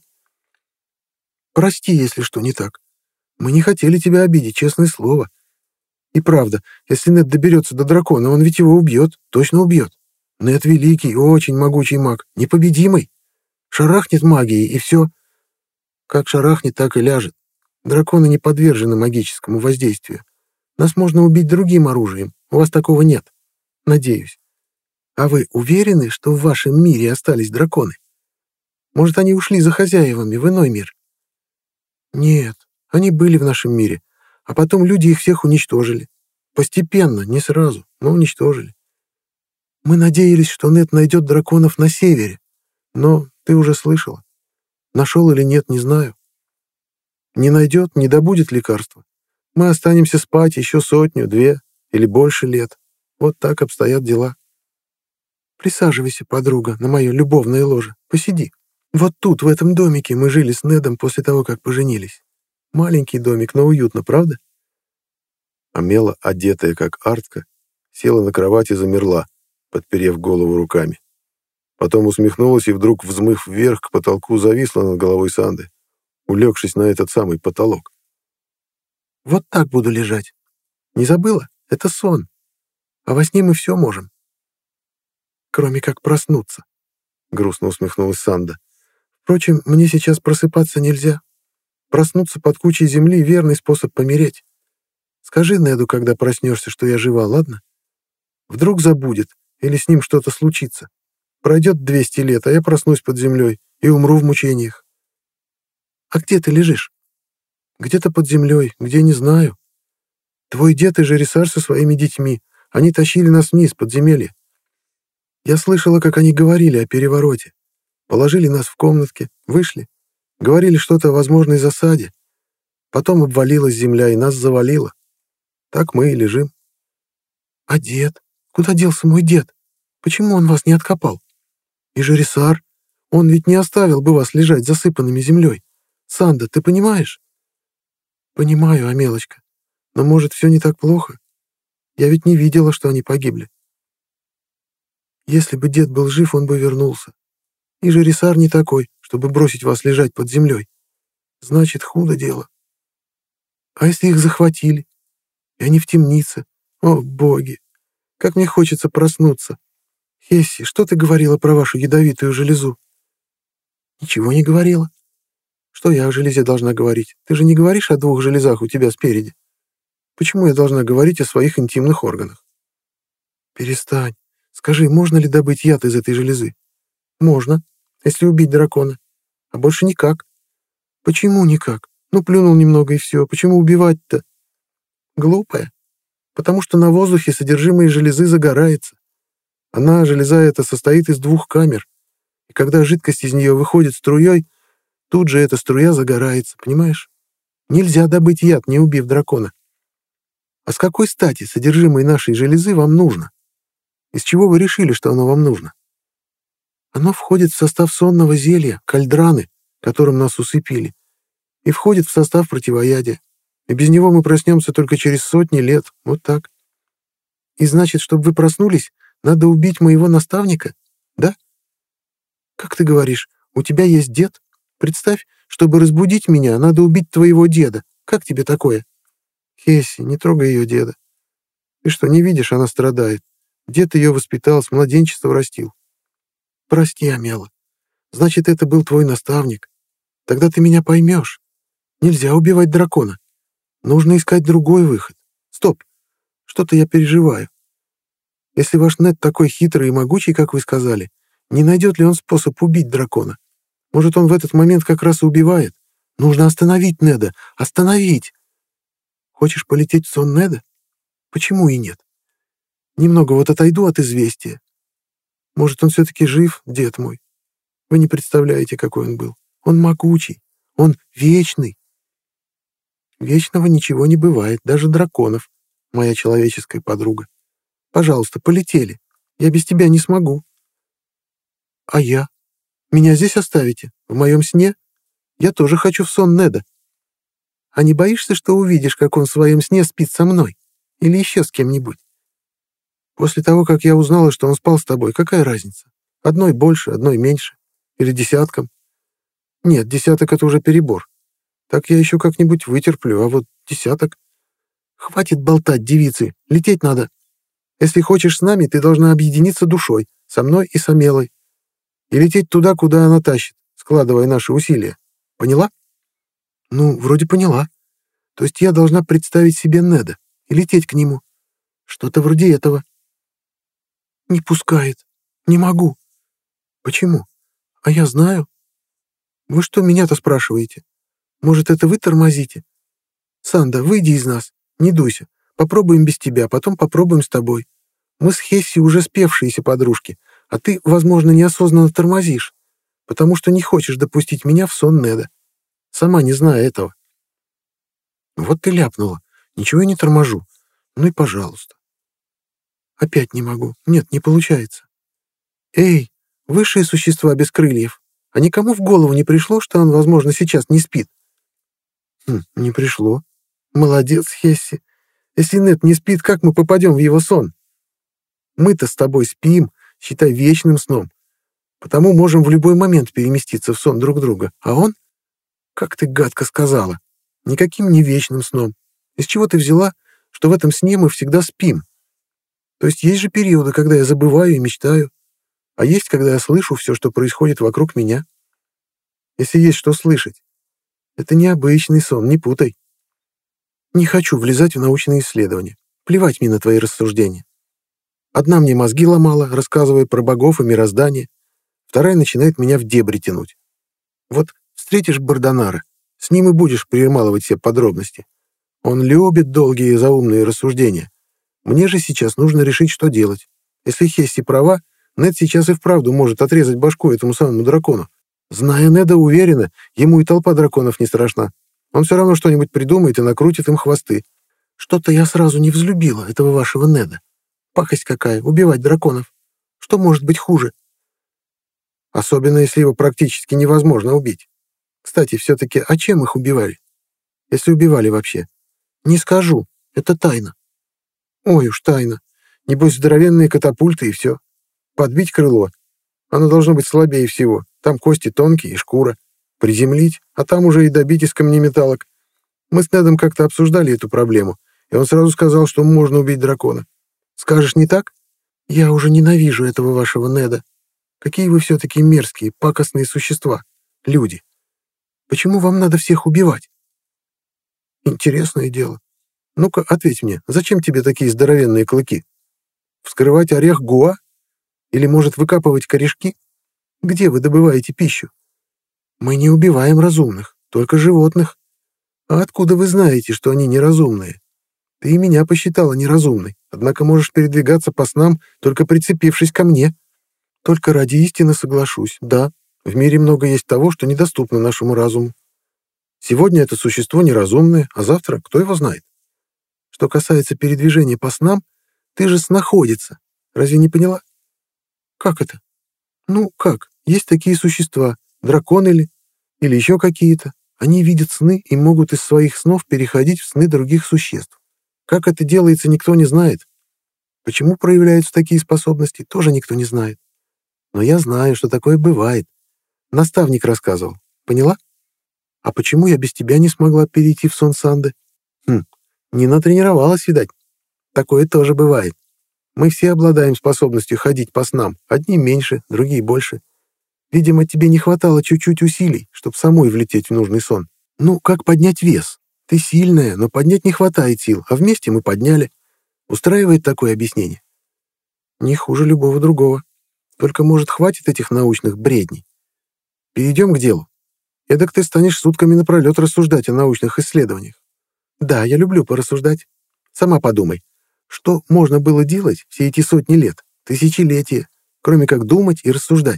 Прости, если что не так. Мы не хотели тебя обидеть, честное слово. И правда, если Нед доберется до дракона, он ведь его убьет, точно убьет. Нед великий, очень могучий маг, непобедимый. Шарахнет магией, и все. Как шарахнет, так и ляжет. Драконы не подвержены магическому воздействию. Нас можно убить другим оружием, у вас такого нет. Надеюсь. А вы уверены, что в вашем мире остались драконы? Может, они ушли за хозяевами в иной мир? Нет, они были в нашем мире, а потом люди их всех уничтожили. Постепенно, не сразу, но уничтожили. Мы надеялись, что Нед найдет драконов на севере, но ты уже слышала. Нашел или нет, не знаю. Не найдет, не добудет лекарства. Мы останемся спать еще сотню, две или больше лет. Вот так обстоят дела. Присаживайся, подруга, на мое любовное ложе. Посиди. Вот тут, в этом домике, мы жили с Недом после того, как поженились. Маленький домик, но уютно, правда? Амела, одетая как артка, села на кровать и замерла, подперев голову руками. Потом усмехнулась и вдруг, взмыв вверх к потолку, зависла над головой Санды, улегшись на этот самый потолок. Вот так буду лежать. Не забыла? Это сон. А во сне мы все можем. Кроме как проснуться. Грустно усмехнулась Санда. Впрочем, мне сейчас просыпаться нельзя. Проснуться под кучей земли — верный способ помереть. Скажи Неду, когда проснешься, что я жива, ладно? Вдруг забудет, или с ним что-то случится. Пройдет двести лет, а я проснусь под землей и умру в мучениях. А где ты лежишь? Где-то под землей, где не знаю. Твой дед и Жерисар со своими детьми, они тащили нас вниз, в подземелье. Я слышала, как они говорили о перевороте. Положили нас в комнатке, вышли. Говорили что-то о возможной засаде. Потом обвалилась земля, и нас завалило. Так мы и лежим. А дед? Куда делся мой дед? Почему он вас не откопал? И Жерисар? Он ведь не оставил бы вас лежать засыпанными землей. Санда, ты понимаешь? Понимаю, Амелочка. Но, может, все не так плохо? Я ведь не видела, что они погибли. Если бы дед был жив, он бы вернулся. И Жерисар не такой, чтобы бросить вас лежать под землей. Значит, худо дело. А если их захватили? И они в темнице? О, боги! Как мне хочется проснуться. Хесси, что ты говорила про вашу ядовитую железу? Ничего не говорила. Что я о железе должна говорить? Ты же не говоришь о двух железах у тебя спереди. Почему я должна говорить о своих интимных органах? Перестань. Скажи, можно ли добыть яд из этой железы? Можно, если убить дракона. А больше никак. Почему никак? Ну, плюнул немного и все. Почему убивать-то? Глупая. Потому что на воздухе содержимое железы загорается. Она, железа эта, состоит из двух камер. И когда жидкость из нее выходит струей, тут же эта струя загорается, понимаешь? Нельзя добыть яд, не убив дракона. А с какой стати содержимое нашей железы вам нужно? Из чего вы решили, что оно вам нужно? Оно входит в состав сонного зелья, кальдраны, которым нас усыпили, и входит в состав противоядия. И без него мы проснемся только через сотни лет, вот так. И значит, чтобы вы проснулись, надо убить моего наставника, да? Как ты говоришь, у тебя есть дед? Представь, чтобы разбудить меня, надо убить твоего деда. Как тебе такое? Хесси, не трогай ее деда. Ты что, не видишь, она страдает. Дед ее воспитал, с младенчества растил. Прости, Амела. Значит, это был твой наставник. Тогда ты меня поймешь. Нельзя убивать дракона. Нужно искать другой выход. Стоп. Что-то я переживаю. Если ваш Нед такой хитрый и могучий, как вы сказали, не найдет ли он способ убить дракона? Может, он в этот момент как раз и убивает? Нужно остановить Неда. Остановить! Хочешь полететь в сон Неда? Почему и нет? Немного вот отойду от известия. Может, он все-таки жив, дед мой? Вы не представляете, какой он был. Он могучий. Он вечный. Вечного ничего не бывает, даже драконов, моя человеческая подруга. Пожалуйста, полетели. Я без тебя не смогу. А я? Меня здесь оставите? В моем сне? Я тоже хочу в сон Неда. А не боишься, что увидишь, как он в своем сне спит со мной? Или еще с кем-нибудь? После того, как я узнала, что он спал с тобой, какая разница? Одной больше, одной меньше. Или десятком? Нет, десяток — это уже перебор. Так я еще как-нибудь вытерплю, а вот десяток... Хватит болтать, девицы, лететь надо. Если хочешь с нами, ты должна объединиться душой, со мной и с Амелой, и лететь туда, куда она тащит, складывая наши усилия. Поняла? Ну, вроде поняла. То есть я должна представить себе Неда и лететь к нему. Что-то вроде этого. Не пускает. Не могу. Почему? А я знаю. Вы что меня-то спрашиваете? Может, это вы тормозите? Санда, выйди из нас. Не дуйся. Попробуем без тебя, потом попробуем с тобой. Мы с Хесси уже спевшиеся подружки, а ты, возможно, неосознанно тормозишь, потому что не хочешь допустить меня в сон Неда, сама не зная этого. Вот ты ляпнула. Ничего я не торможу. Ну и пожалуйста. Опять не могу. Нет, не получается. Эй, высшие существа без крыльев, а никому в голову не пришло, что он, возможно, сейчас не спит? Хм, не пришло. Молодец, Хесси. Если Нед не спит, как мы попадем в его сон? Мы-то с тобой спим, считай, вечным сном. Потому можем в любой момент переместиться в сон друг друга. А он, как ты гадко сказала, никаким не вечным сном. Из чего ты взяла, что в этом сне мы всегда спим? То есть есть же периоды, когда я забываю и мечтаю, а есть, когда я слышу все, что происходит вокруг меня. Если есть что слышать, это необычный сон, не путай. Не хочу влезать в научные исследования. Плевать мне на твои рассуждения. Одна мне мозги ломала, рассказывая про богов и мироздание, вторая начинает меня в дебри тянуть. Вот встретишь Бардонара, с ним и будешь перемалывать все подробности. Он любит долгие и заумные рассуждения. Мне же сейчас нужно решить, что делать. Если Хесси права, Нед сейчас и вправду может отрезать башку этому самому дракону. Зная Неда, уверена, ему и толпа драконов не страшна. Он все равно что-нибудь придумает и накрутит им хвосты. Что-то я сразу не взлюбила этого вашего Неда. Пакость какая, убивать драконов. Что может быть хуже? Особенно, если его практически невозможно убить. Кстати, все-таки, а чем их убивали? Если убивали вообще? Не скажу, это тайна. Ой уж тайна. Небось, здоровенные катапульты и все. Подбить крыло. Оно должно быть слабее всего. Там кости тонкие и шкура. Приземлить, а там уже и добить из камнеметалок. Мы с Недом как-то обсуждали эту проблему, и он сразу сказал, что можно убить дракона. Скажешь, не так? Я уже ненавижу этого вашего Неда. Какие вы все-таки мерзкие, пакостные существа. Люди. Почему вам надо всех убивать? Интересное дело. Ну-ка, ответь мне, зачем тебе такие здоровенные клыки? Вскрывать орех Гуа? Или, может, выкапывать корешки? Где вы добываете пищу? Мы не убиваем разумных, только животных. А откуда вы знаете, что они неразумные? Ты и меня посчитала неразумной, однако можешь передвигаться по снам, только прицепившись ко мне. Только ради истины соглашусь, да, в мире много есть того, что недоступно нашему разуму. Сегодня это существо неразумное, а завтра кто его знает. Что касается передвижения по снам, ты же снаходится. Разве не поняла? Как это? Ну, как? Есть такие существа, драконы ли, или еще какие-то. Они видят сны и могут из своих снов переходить в сны других существ. Как это делается, никто не знает. Почему проявляются такие способности, тоже никто не знает. Но я знаю, что такое бывает. Наставник рассказывал. Поняла? А почему я без тебя не смогла перейти в сон Санды? Хм, не натренировалась, видать. Такое тоже бывает. Мы все обладаем способностью ходить по снам. Одни меньше, другие больше. Видимо, тебе не хватало чуть-чуть усилий, чтобы самой влететь в нужный сон. Ну, как поднять вес? Ты сильная, но поднять не хватает сил, а вместе мы подняли. Устраивает такое объяснение? Не хуже любого другого. Только, может, хватит этих научных бредней? Перейдем к делу. Эдак ты станешь сутками напролет рассуждать о научных исследованиях. Да, я люблю порассуждать. Сама подумай, что можно было делать все эти сотни лет, тысячелетия, кроме как думать и рассуждать?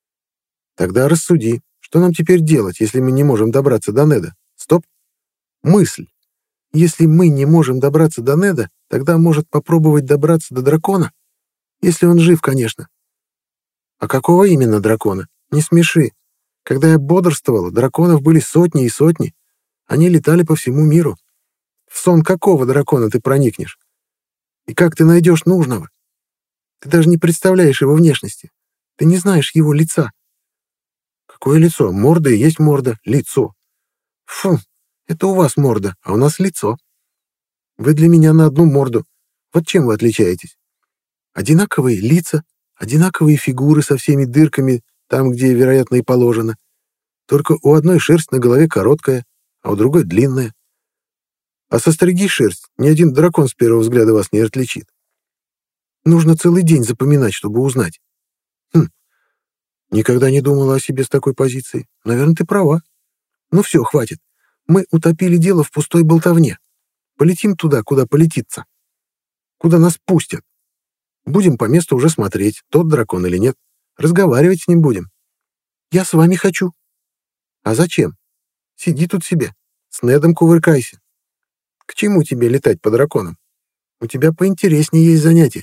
Тогда рассуди, что нам теперь делать, если мы не можем добраться до Неда? Стоп. Мысль. Если мы не можем добраться до Неда, тогда может попробовать добраться до дракона? Если он жив, конечно. А какого именно дракона? Не смеши. Когда я бодрствовала, драконов были сотни и сотни. Они летали по всему миру. В сон какого дракона ты проникнешь? И как ты найдешь нужного? Ты даже не представляешь его внешности. Ты не знаешь его лица. Какое лицо? Морда и есть морда. Лицо. Фу, это у вас морда, а у нас лицо. Вы для меня на одну морду. Вот чем вы отличаетесь? Одинаковые лица, одинаковые фигуры со всеми дырками, там, где, вероятно, и положено. Только у одной шерсть на голове короткая, а у другой длинная. А состриги шерсть, ни один дракон с первого взгляда вас не отличит. Нужно целый день запоминать, чтобы узнать. Хм, никогда не думала о себе с такой позиции. Наверное, ты права. Ну все, хватит. Мы утопили дело в пустой болтовне. Полетим туда, куда полетится. Куда нас пустят. Будем по месту уже смотреть, тот дракон или нет. Разговаривать с ним будем. Я с вами хочу. А зачем? Сиди тут себе. С Недом кувыркайся. К чему тебе летать по драконам? У тебя поинтереснее есть занятия.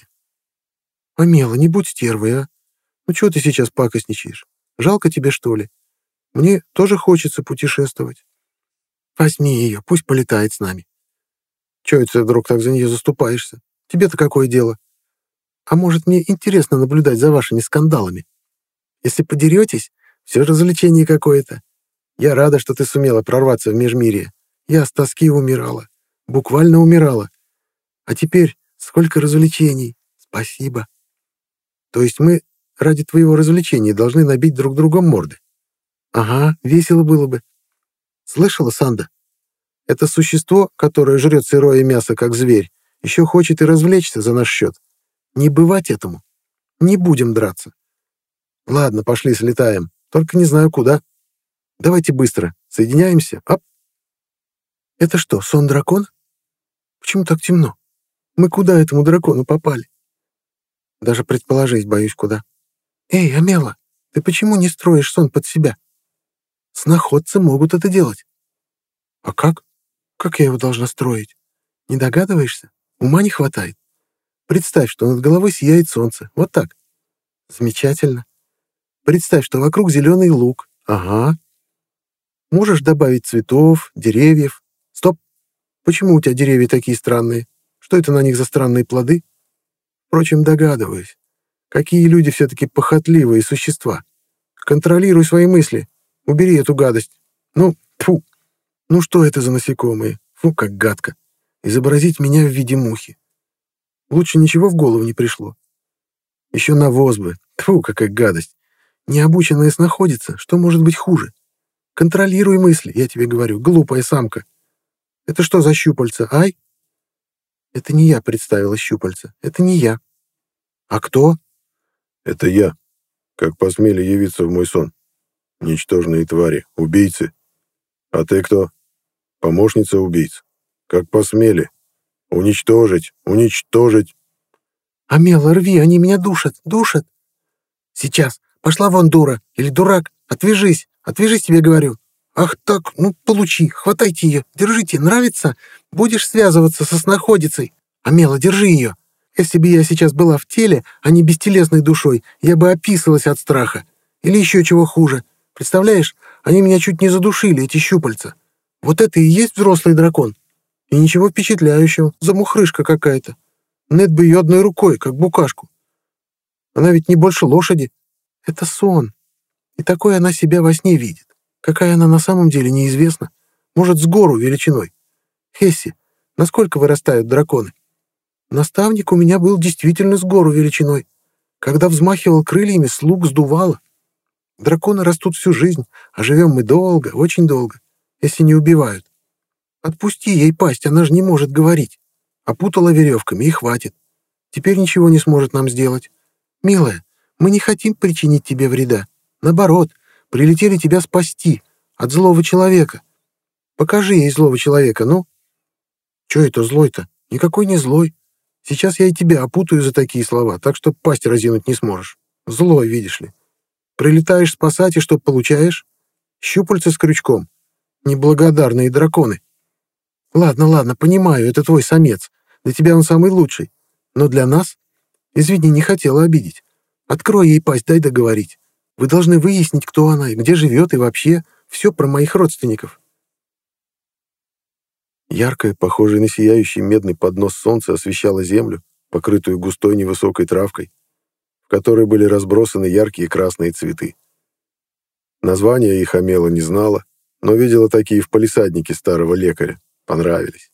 Амела, не будь стервой, а? Ну чего ты сейчас пакостничаешь? Жалко тебе, что ли? Мне тоже хочется путешествовать. Возьми ее, пусть полетает с нами. Чего это ты вдруг так за нее заступаешься? Тебе-то какое дело? А может, мне интересно наблюдать за вашими скандалами? Если подеретесь, все развлечение какое-то. Я рада, что ты сумела прорваться в межмирье. Я с тоски умирала. Буквально умирала. А теперь сколько развлечений. Спасибо. То есть мы ради твоего развлечения должны набить друг другом морды? Ага, весело было бы. Слышала, Санда? Это существо, которое жрет сырое мясо, как зверь, еще хочет и развлечься за наш счет. Не бывать этому. Не будем драться. Ладно, пошли, слетаем. Только не знаю куда. Давайте быстро. Соединяемся. Ап. Это что, сон дракона? Почему так темно? Мы куда этому дракону попали? Даже предположить боюсь, куда. Эй, Амела, ты почему не строишь сон под себя? Сноходцы могут это делать. А как? Как я его должна строить? Не догадываешься? Ума не хватает. Представь, что над головой сияет солнце. Вот так. Замечательно. Представь, что вокруг зеленый луг. Ага. Можешь добавить цветов, деревьев. Стоп. Почему у тебя деревья такие странные? Что это на них за странные плоды? Впрочем, догадываюсь. Какие люди все-таки похотливые существа. Контролируй свои мысли. Убери эту гадость. Ну, тьфу. Ну что это за насекомые? Фу, как гадко. Изобразить меня в виде мухи. Лучше ничего в голову не пришло. Еще навоз бы. Тьфу, какая гадость. Необученная снаходится. Что может быть хуже? Контролируй мысли, я тебе говорю, глупая самка. Это что за щупальца, ай? Это не я представила щупальца. Это не я. А кто? Это я. Как посмели явиться в мой сон? Ничтожные твари, убийцы. А ты кто? Помощница убийц. Как посмели? Уничтожить, уничтожить. Амела, рви, они меня душат, душат. Сейчас. Пошла вон, дура. Или дурак. Отвяжись. Отвяжись, тебе говорю. Ах так, ну получи. Хватайте ее. Держите. Нравится? Будешь связываться со снаходицей. Амела, держи ее. Если бы я сейчас была в теле, а не бестелесной душой, я бы описалась от страха. Или еще чего хуже. Представляешь, они меня чуть не задушили, эти щупальца. Вот это и есть взрослый дракон. И ничего впечатляющего. Замухрышка какая-то. Нед бы ее одной рукой, как букашку. Она ведь не больше лошади. Это сон. И такое она себя во сне видит. Какая она на самом деле, неизвестно. Может, с гору величиной. Хесси, насколько вырастают драконы? Наставник у меня был действительно с гору величиной. Когда взмахивал крыльями, слуг сдувало. Драконы растут всю жизнь, а живем мы долго, очень долго, если не убивают. Отпусти ей пасть, она же не может говорить. Опутала веревками, и хватит. Теперь ничего не сможет нам сделать. Милая, мы не хотим причинить тебе вреда. Наоборот, прилетели тебя спасти от злого человека. Покажи ей злого человека, ну? Че это злой-то? Никакой не злой. Сейчас я и тебя опутаю за такие слова, так что пасть разинуть не сможешь. Злой, видишь ли. Прилетаешь спасать, и что получаешь? Щупальца с крючком. Неблагодарные драконы. Ладно, ладно, понимаю, это твой самец. Для тебя он самый лучший. Но для нас? Извини, не хотела обидеть. Открой ей пасть, дай договорить. Вы должны выяснить, кто она, и где живет, и вообще все про моих родственников. Яркое, похожее на сияющий медный поднос солнца освещало землю, покрытую густой невысокой травкой, в которой были разбросаны яркие красные цветы. Названия их Амела не знала, но видела такие в палисаднике старого лекаря. Понравились.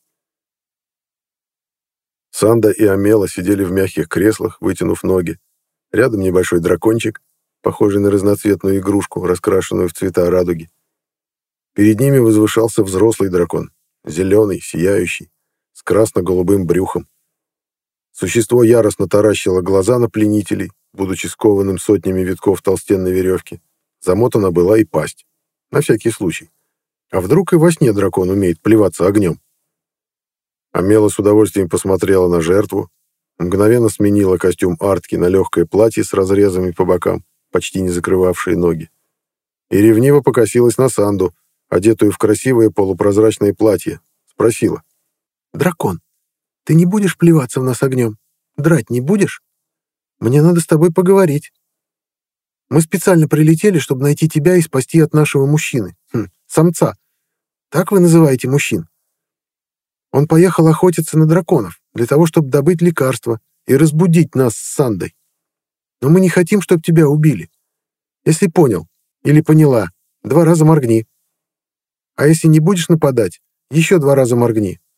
Санда и Амела сидели в мягких креслах, вытянув ноги. Рядом небольшой дракончик, похожий на разноцветную игрушку, раскрашенную в цвета радуги. Перед ними возвышался взрослый дракон, зеленый, сияющий, с красно-голубым брюхом. Существо яростно таращило глаза на пленителей, будучи скованным сотнями витков толстенной веревки. Замотана была и пасть. На всякий случай. А вдруг и во сне дракон умеет плеваться огнем? Амела с удовольствием посмотрела на жертву, мгновенно сменила костюм Артки на легкое платье с разрезами по бокам, почти не закрывавшие ноги, и ревниво покосилась на Санду, одетую в красивое полупрозрачное платье. Спросила. «Дракон, ты не будешь плеваться в нас огнем? Драть не будешь? Мне надо с тобой поговорить. Мы специально прилетели, чтобы найти тебя и спасти от нашего мужчины. Хм, самца. Так вы называете мужчин? Он поехал охотиться на драконов, для того, чтобы добыть лекарства и разбудить нас с Сандой. Но мы не хотим, чтобы тебя убили. Если понял или поняла, два раза моргни. А если не будешь нападать, еще два раза моргни.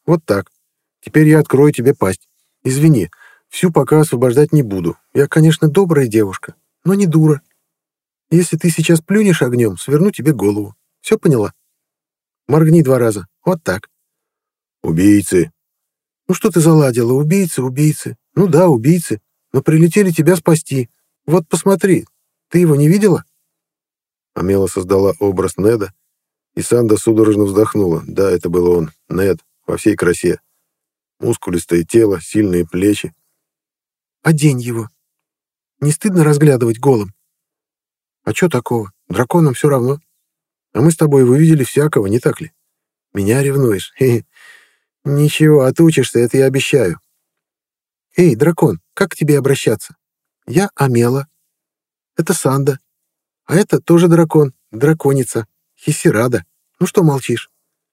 Вот так. Теперь я открою тебе пасть. Извини, всю пока освобождать не буду. Я, конечно, добрая девушка, но не дура. Если ты сейчас плюнешь огнем, сверну тебе голову. Все поняла? Моргни два раза. Вот так. Убийцы. Ну что ты заладила? Убийцы, убийцы. Ну да, убийцы. Но прилетели тебя спасти. Вот посмотри. Ты его не видела? Амела создала образ Неда, и Санда судорожно вздохнула. Да, это был он, Нед, во всей красе. Мускулистое тело, сильные плечи. Одень его. Не стыдно разглядывать голым? А что такого? Драконам все равно. А мы с тобой вывидели всякого, не так ли? Меня ревнуешь? Хе-хе. Ничего, отучишься, это я обещаю. Эй, дракон, как к тебе обращаться? Я Амела. Это Санда. А это тоже дракон, драконица, Хисирада. Ну что молчишь?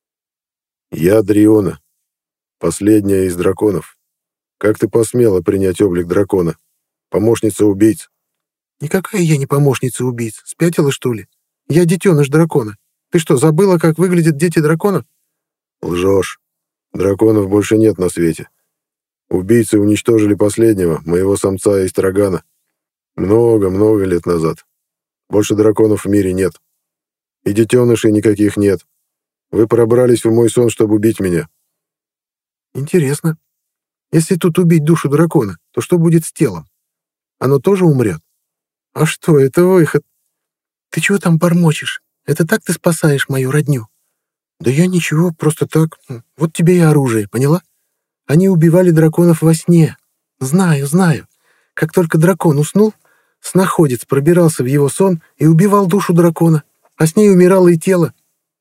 Я Дриона, последняя из драконов. Как ты посмела принять облик дракона? Помощница убийц. Никакая я не помощница убийц. Спятила, что ли? Я детеныш дракона. Ты что, забыла, как выглядят дети дракона? Лжешь. Драконов больше нет на свете. Убийцы уничтожили последнего, моего самца из Трагана. Много-много лет назад. Больше драконов в мире нет. И детенышей никаких нет. Вы пробрались в мой сон, чтобы убить меня. Интересно. Если тут убить душу дракона, то что будет с телом? Оно тоже умрет? А что, это выход? Ты чего там бормочешь? Это так ты спасаешь мою родню? Да я ничего, просто так. Вот тебе и оружие, поняла? Они убивали драконов во сне. Знаю, знаю. Как только дракон уснул, снаходец пробирался в его сон и убивал душу дракона, а с ней умирало и тело.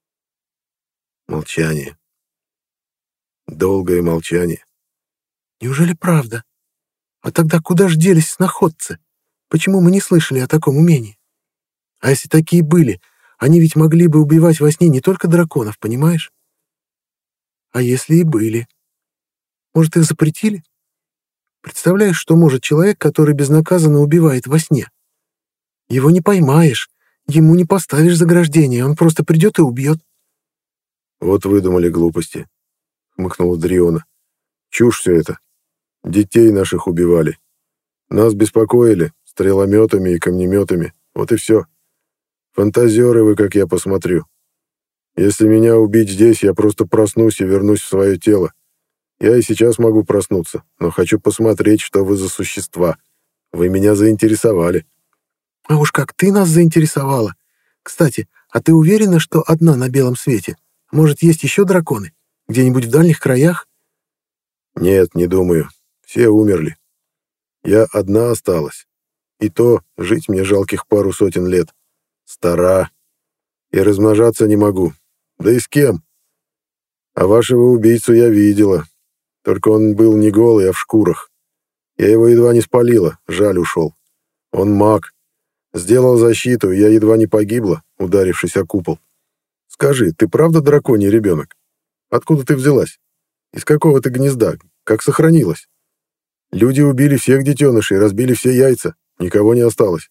Молчание. Долгое молчание. Неужели правда? А тогда куда ж делись снаходцы? Почему мы не слышали о таком умении? А если такие были, они ведь могли бы убивать во сне не только драконов, понимаешь? А если и были? Может, их запретили? Представляешь, что может человек, который безнаказанно убивает во сне? Его не поймаешь, ему не поставишь заграждение, он просто придет и убьет. Вот выдумали глупости, хмыкнула Дриона. Чушь все это. Детей наших убивали. Нас беспокоили стрелометами и камнеметами. Вот и все. Фантазеры вы, как я посмотрю. Если меня убить здесь, я просто проснусь и вернусь в свое тело. Я и сейчас могу проснуться, но хочу посмотреть, что вы за существа. Вы меня заинтересовали. А уж как ты нас заинтересовала. Кстати, а ты уверена, что одна на белом свете? Может, есть еще драконы? Где-нибудь в дальних краях? Нет, не думаю. Все умерли. Я одна осталась. И то жить мне жалких пару сотен лет. Стара. И размножаться не могу. Да и с кем? А вашего убийцу я видела. Только он был не голый, а в шкурах. Я его едва не спалила, жаль, ушел. Он маг. Сделал защиту, и я едва не погибла, ударившись о купол. Скажи, ты правда драконий ребенок? Откуда ты взялась? Из какого ты гнезда? Как сохранилась? Люди убили всех детенышей, разбили все яйца. Никого не осталось.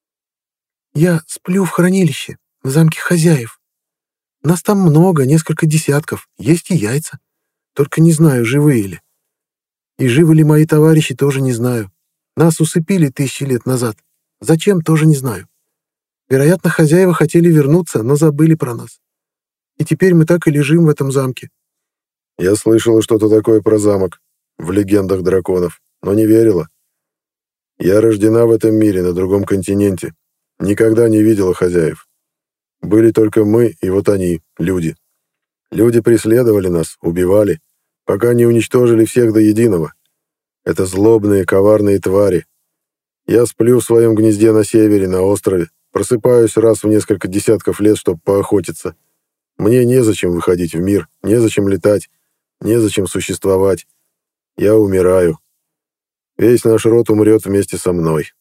Я сплю в хранилище, в замке хозяев. Нас там много, несколько десятков, есть и яйца. Только не знаю, живые ли. И живы ли мои товарищи, тоже не знаю. Нас усыпили тысячи лет назад. Зачем, тоже не знаю. Вероятно, хозяева хотели вернуться, но забыли про нас. И теперь мы так и лежим в этом замке. Я слышала что-то такое про замок в легендах драконов, но не верила. Я рождена в этом мире, на другом континенте. Никогда не видела хозяев. Были только мы и вот они, люди. Люди преследовали нас, убивали, пока не уничтожили всех до единого. Это злобные, коварные твари. Я сплю в своем гнезде на севере, на острове, просыпаюсь раз в несколько десятков лет, чтобы поохотиться. Мне незачем выходить в мир, незачем летать, незачем существовать. Я умираю. Весь наш род умрет вместе со мной.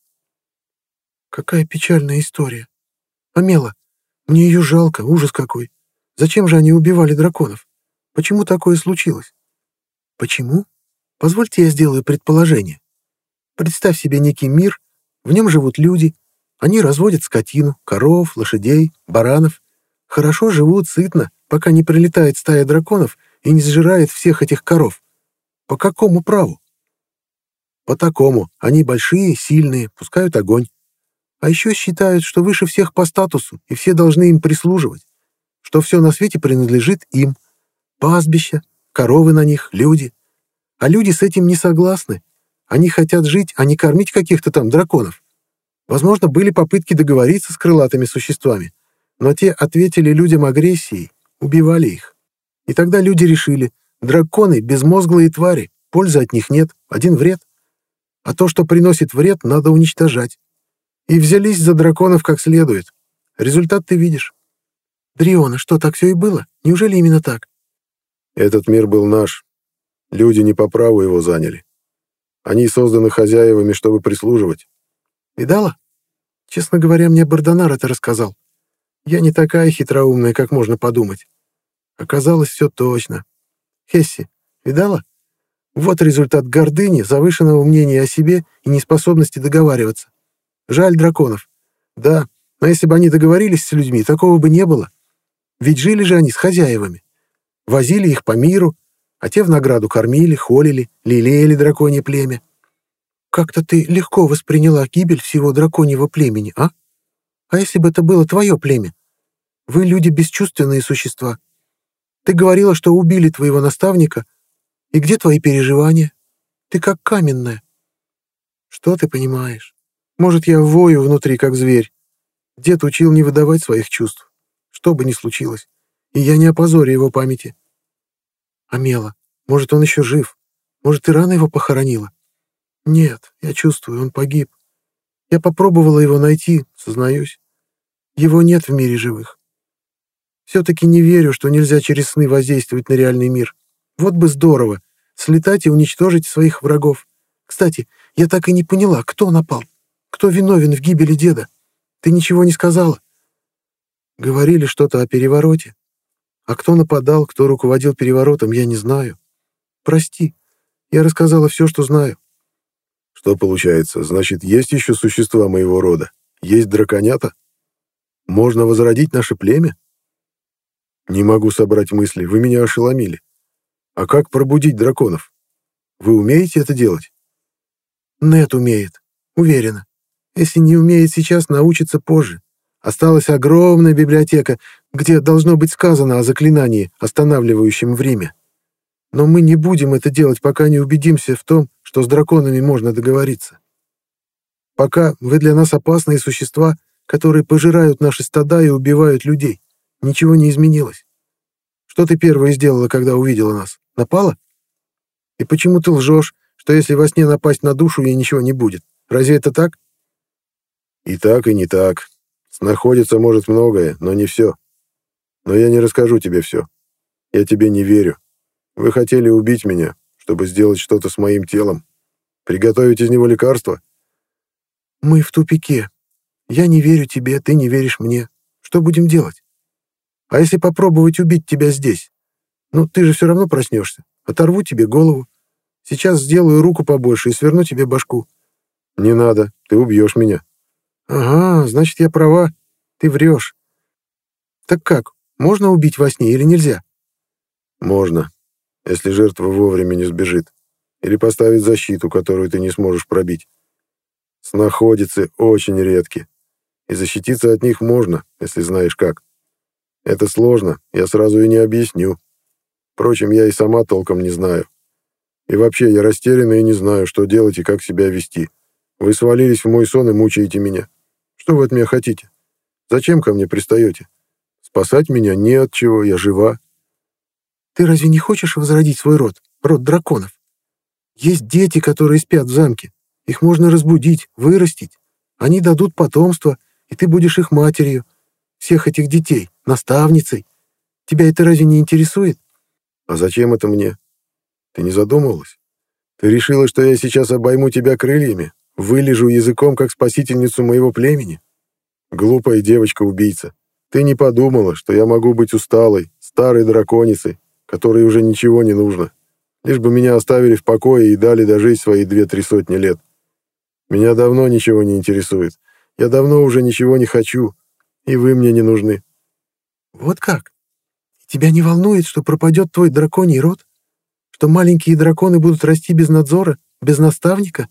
Какая печальная история. Амела, мне ее жалко, ужас какой. Зачем же они убивали драконов? Почему такое случилось? Почему? Позвольте я сделаю предположение. Представь себе некий мир, в нем живут люди, они разводят скотину, коров, лошадей, баранов, хорошо живут, сытно, пока не прилетает стая драконов и не сжирает всех этих коров? По какому праву? По такому. Они большие, сильные, пускают огонь. А еще считают, что выше всех по статусу, и все должны им прислуживать, что все на свете принадлежит им. Пастбища, коровы на них, люди. А люди с этим не согласны. Они хотят жить, а не кормить каких-то там драконов. Возможно, были попытки договориться с крылатыми существами, но те ответили людям агрессией, убивали их. И тогда люди решили, драконы — безмозглые твари, пользы от них нет, один вред. А то, что приносит вред, надо уничтожать. И взялись за драконов как следует. Результат ты видишь. Дриона, что, так все и было? Неужели именно так? Этот мир был наш. Люди не по праву его заняли. Они созданы хозяевами, чтобы прислуживать. Видала? Честно говоря, мне Бардонар это рассказал. Я не такая хитроумная, как можно подумать. Оказалось, все точно. Хесси, видала? Вот результат гордыни, завышенного мнения о себе и неспособности договариваться. Жаль драконов. Да, но если бы они договорились с людьми, такого бы не было. Ведь жили же они с хозяевами. Возили их по миру, а те в награду кормили, холили, лелеяли драконье племя. Как-то ты легко восприняла гибель всего драконьего племени, а? А если бы это было твое племя? Вы люди бесчувственные существа. Ты говорила, что убили твоего наставника. И где твои переживания? Ты как каменная. Что ты понимаешь? Может, я вою внутри, как зверь. Дед учил не выдавать своих чувств, что бы ни случилось. И я не опозорю его памяти. Амела, может, он еще жив? Может, ты рано его похоронила? Нет, я чувствую, он погиб. Я попробовала его найти, сознаюсь. Его нет в мире живых. Все-таки не верю, что нельзя через сны воздействовать на реальный мир. Вот бы здорово, слетать и уничтожить своих врагов. Кстати, я так и не поняла, кто напал, кто виновен в гибели деда. Ты ничего не сказала. Говорили что-то о перевороте. А кто нападал, кто руководил переворотом, я не знаю. Прости, я рассказала все, что знаю. Что получается? Значит, есть еще существа моего рода? Есть драконята? Можно возродить наше племя? Не могу собрать мысли, вы меня ошеломили. А как пробудить драконов? Вы умеете это делать? Нет умеет, уверена. Если не умеет сейчас, научится позже. Осталась огромная библиотека, где должно быть сказано о заклинании, останавливающем время. Но мы не будем это делать, пока не убедимся в том, что с драконами можно договориться. Пока вы для нас опасные существа, которые пожирают наши стада и убивают людей. Ничего не изменилось. Что ты первое сделала, когда увидела нас? Напала? И почему ты лжешь, что если во сне напасть на душу, ей ничего не будет? Разве это так? И так, и не так. Снаходится может многое, но не все. Но я не расскажу тебе все. Я тебе не верю. Вы хотели убить меня, чтобы сделать что-то с моим телом. Приготовить из него лекарство? Мы в тупике. Я не верю тебе, ты не веришь мне. Что будем делать? А если попробовать убить тебя здесь? Ну, ты же все равно проснешься. Оторву тебе голову. Сейчас сделаю руку побольше и сверну тебе башку. Не надо, ты убьешь меня. Ага, значит, я права. Ты врешь. Так как, можно убить во сне или нельзя? Можно, если жертва вовремя не сбежит. Или поставить защиту, которую ты не сможешь пробить. Снаходицы очень редки. И защититься от них можно, если знаешь как. Это сложно, я сразу и не объясню. Впрочем, я и сама толком не знаю. И вообще, я растеряна и не знаю, что делать и как себя вести. Вы свалились в мой сон и мучаете меня. Что вы от меня хотите? Зачем ко мне пристаете? Спасать меня не от чего, я жива. Ты разве не хочешь возродить свой род, род драконов? Есть дети, которые спят в замке. Их можно разбудить, вырастить. Они дадут потомство, и ты будешь их матерью. Всех этих детей, наставницей. Тебя это разве не интересует? А зачем это мне? Ты не задумывалась? Ты решила, что я сейчас обойму тебя крыльями, вылежу языком, как спасительницу моего племени? Глупая девочка-убийца. Ты не подумала, что я могу быть усталой, старой драконицей, которой уже ничего не нужно, лишь бы меня оставили в покое и дали дожить свои две-три сотни лет. Меня давно ничего не интересует. Я давно уже ничего не хочу, и вы мне не нужны. Вот как? Тебя не волнует, что пропадет твой драконий род? Что маленькие драконы будут расти без надзора, без наставника?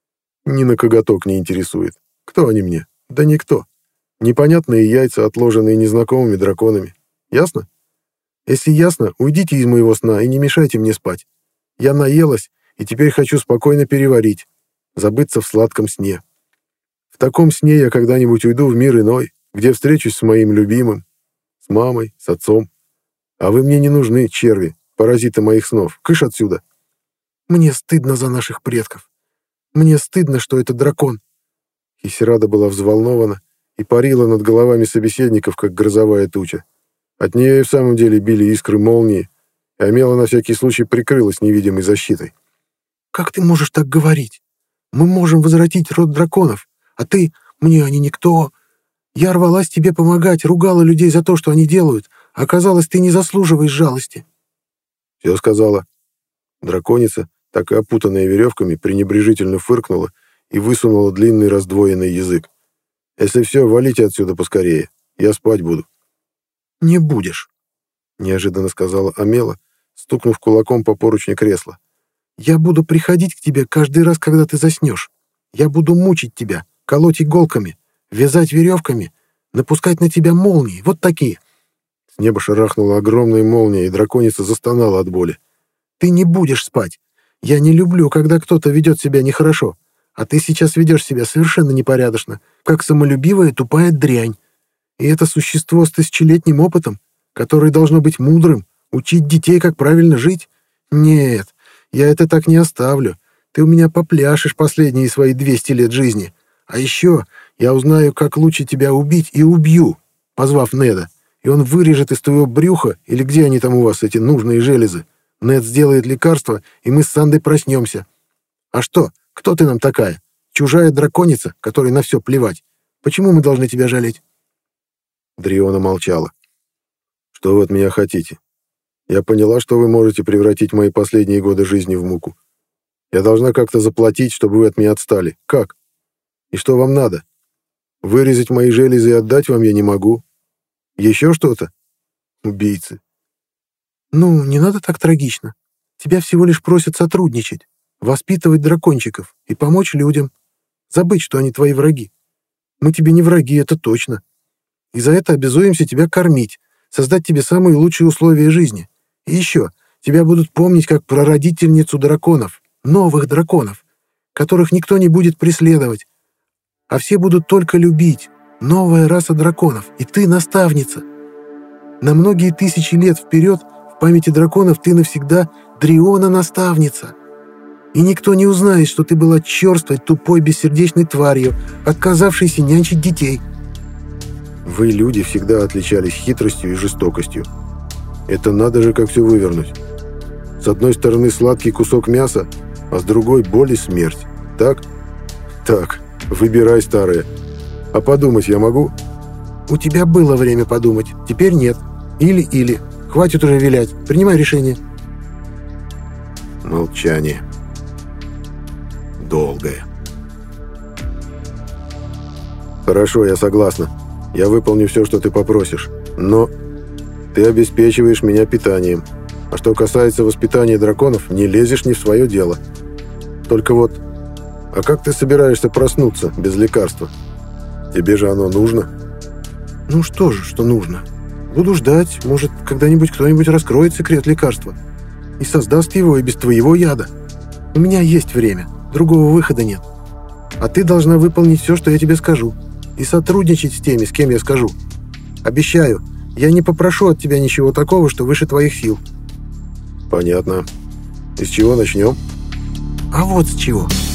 Ни на коготок не интересует. Кто они мне? Да никто. Непонятные яйца, отложенные незнакомыми драконами. Ясно? Если ясно, уйдите из моего сна и не мешайте мне спать. Я наелась, и теперь хочу спокойно переварить, забыться в сладком сне. В таком сне я когда-нибудь уйду в мир иной, где встречусь с моим любимым, с мамой, с отцом. А вы мне не нужны, черви, паразиты моих снов. Кыш отсюда. Мне стыдно за наших предков. Мне стыдно, что это дракон. Хисерада была взволнована и парила над головами собеседников, как грозовая туча. От нее и в самом деле били искры молнии, и Амела на всякий случай прикрылась невидимой защитой. «Как ты можешь так говорить? Мы можем возвратить род драконов, а ты, мне они никто. Я рвалась тебе помогать, ругала людей за то, что они делают, а оказалось, ты не заслуживаешь жалости». Все сказала. Драконица, так и опутанная веревками, пренебрежительно фыркнула и высунула длинный раздвоенный язык. «Если все, валите отсюда поскорее. Я спать буду». «Не будешь», — неожиданно сказала Амела, стукнув кулаком по поручню кресла. «Я буду приходить к тебе каждый раз, когда ты заснешь. Я буду мучить тебя, колоть иголками, вязать веревками, напускать на тебя молнии, вот такие». С неба шарахнула огромная молния, и драконица застонала от боли. «Ты не будешь спать. Я не люблю, когда кто-то ведет себя нехорошо, а ты сейчас ведешь себя совершенно непорядочно, как самолюбивая тупая дрянь. И это существо с тысячелетним опытом, которое должно быть мудрым, учить детей, как правильно жить. Нет, я это так не оставлю. Ты у меня попляшешь последние свои двести лет жизни. А еще я узнаю, как лучше тебя убить, и убью, позвав Неда. И он вырежет из твоего брюха, или где они там у вас, эти нужные железы. Нед сделает лекарство, и мы с Сандой проснемся. А что, кто ты нам такая? Чужая драконица, которой на все плевать. Почему мы должны тебя жалеть?» Дриона молчала. «Что вы от меня хотите? Я поняла, что вы можете превратить мои последние годы жизни в муку. Я должна как-то заплатить, чтобы вы от меня отстали. Как? И что вам надо? Вырезать мои железы и отдать вам я не могу. Еще что-то? Убийцы». «Ну, не надо так трагично. Тебя всего лишь просят сотрудничать, воспитывать дракончиков и помочь людям. Забыть, что они твои враги. Мы тебе не враги, это точно. И за это обязуемся тебя кормить, создать тебе самые лучшие условия жизни. И еще, тебя будут помнить как прародительницу драконов, новых драконов, которых никто не будет преследовать. А все будут только любить. Новая раса драконов, и ты наставница. На многие тысячи лет вперед в памяти драконов ты навсегда Дриона-наставница. И никто не узнает, что ты была черствой, тупой, бессердечной тварью, отказавшейся нянчить детей». Вы, люди, всегда отличались хитростью и жестокостью. Это надо же, как все вывернуть. С одной стороны сладкий кусок мяса, а с другой боль и смерть. Так? Так, выбирай, старая. А подумать я могу? У тебя было время подумать, теперь нет. Или-или. Хватит уже вилять. Принимай решение. Молчание. Долгое. Хорошо, я согласна. Я выполню все, что ты попросишь. Но ты обеспечиваешь меня питанием. А что касается воспитания драконов, не лезешь не в свое дело. Только вот, а как ты собираешься проснуться без лекарства? Тебе же оно нужно? Ну что же, что нужно? Буду ждать, может, когда-нибудь кто-нибудь раскроет секрет лекарства и создаст его и без твоего яда. У меня есть время, другого выхода нет. А ты должна выполнить все, что я тебе скажу, и сотрудничать с теми, с кем я скажу. Обещаю, я не попрошу от тебя ничего такого, что выше твоих сил». «Понятно. И с чего начнем?» «А вот с чего».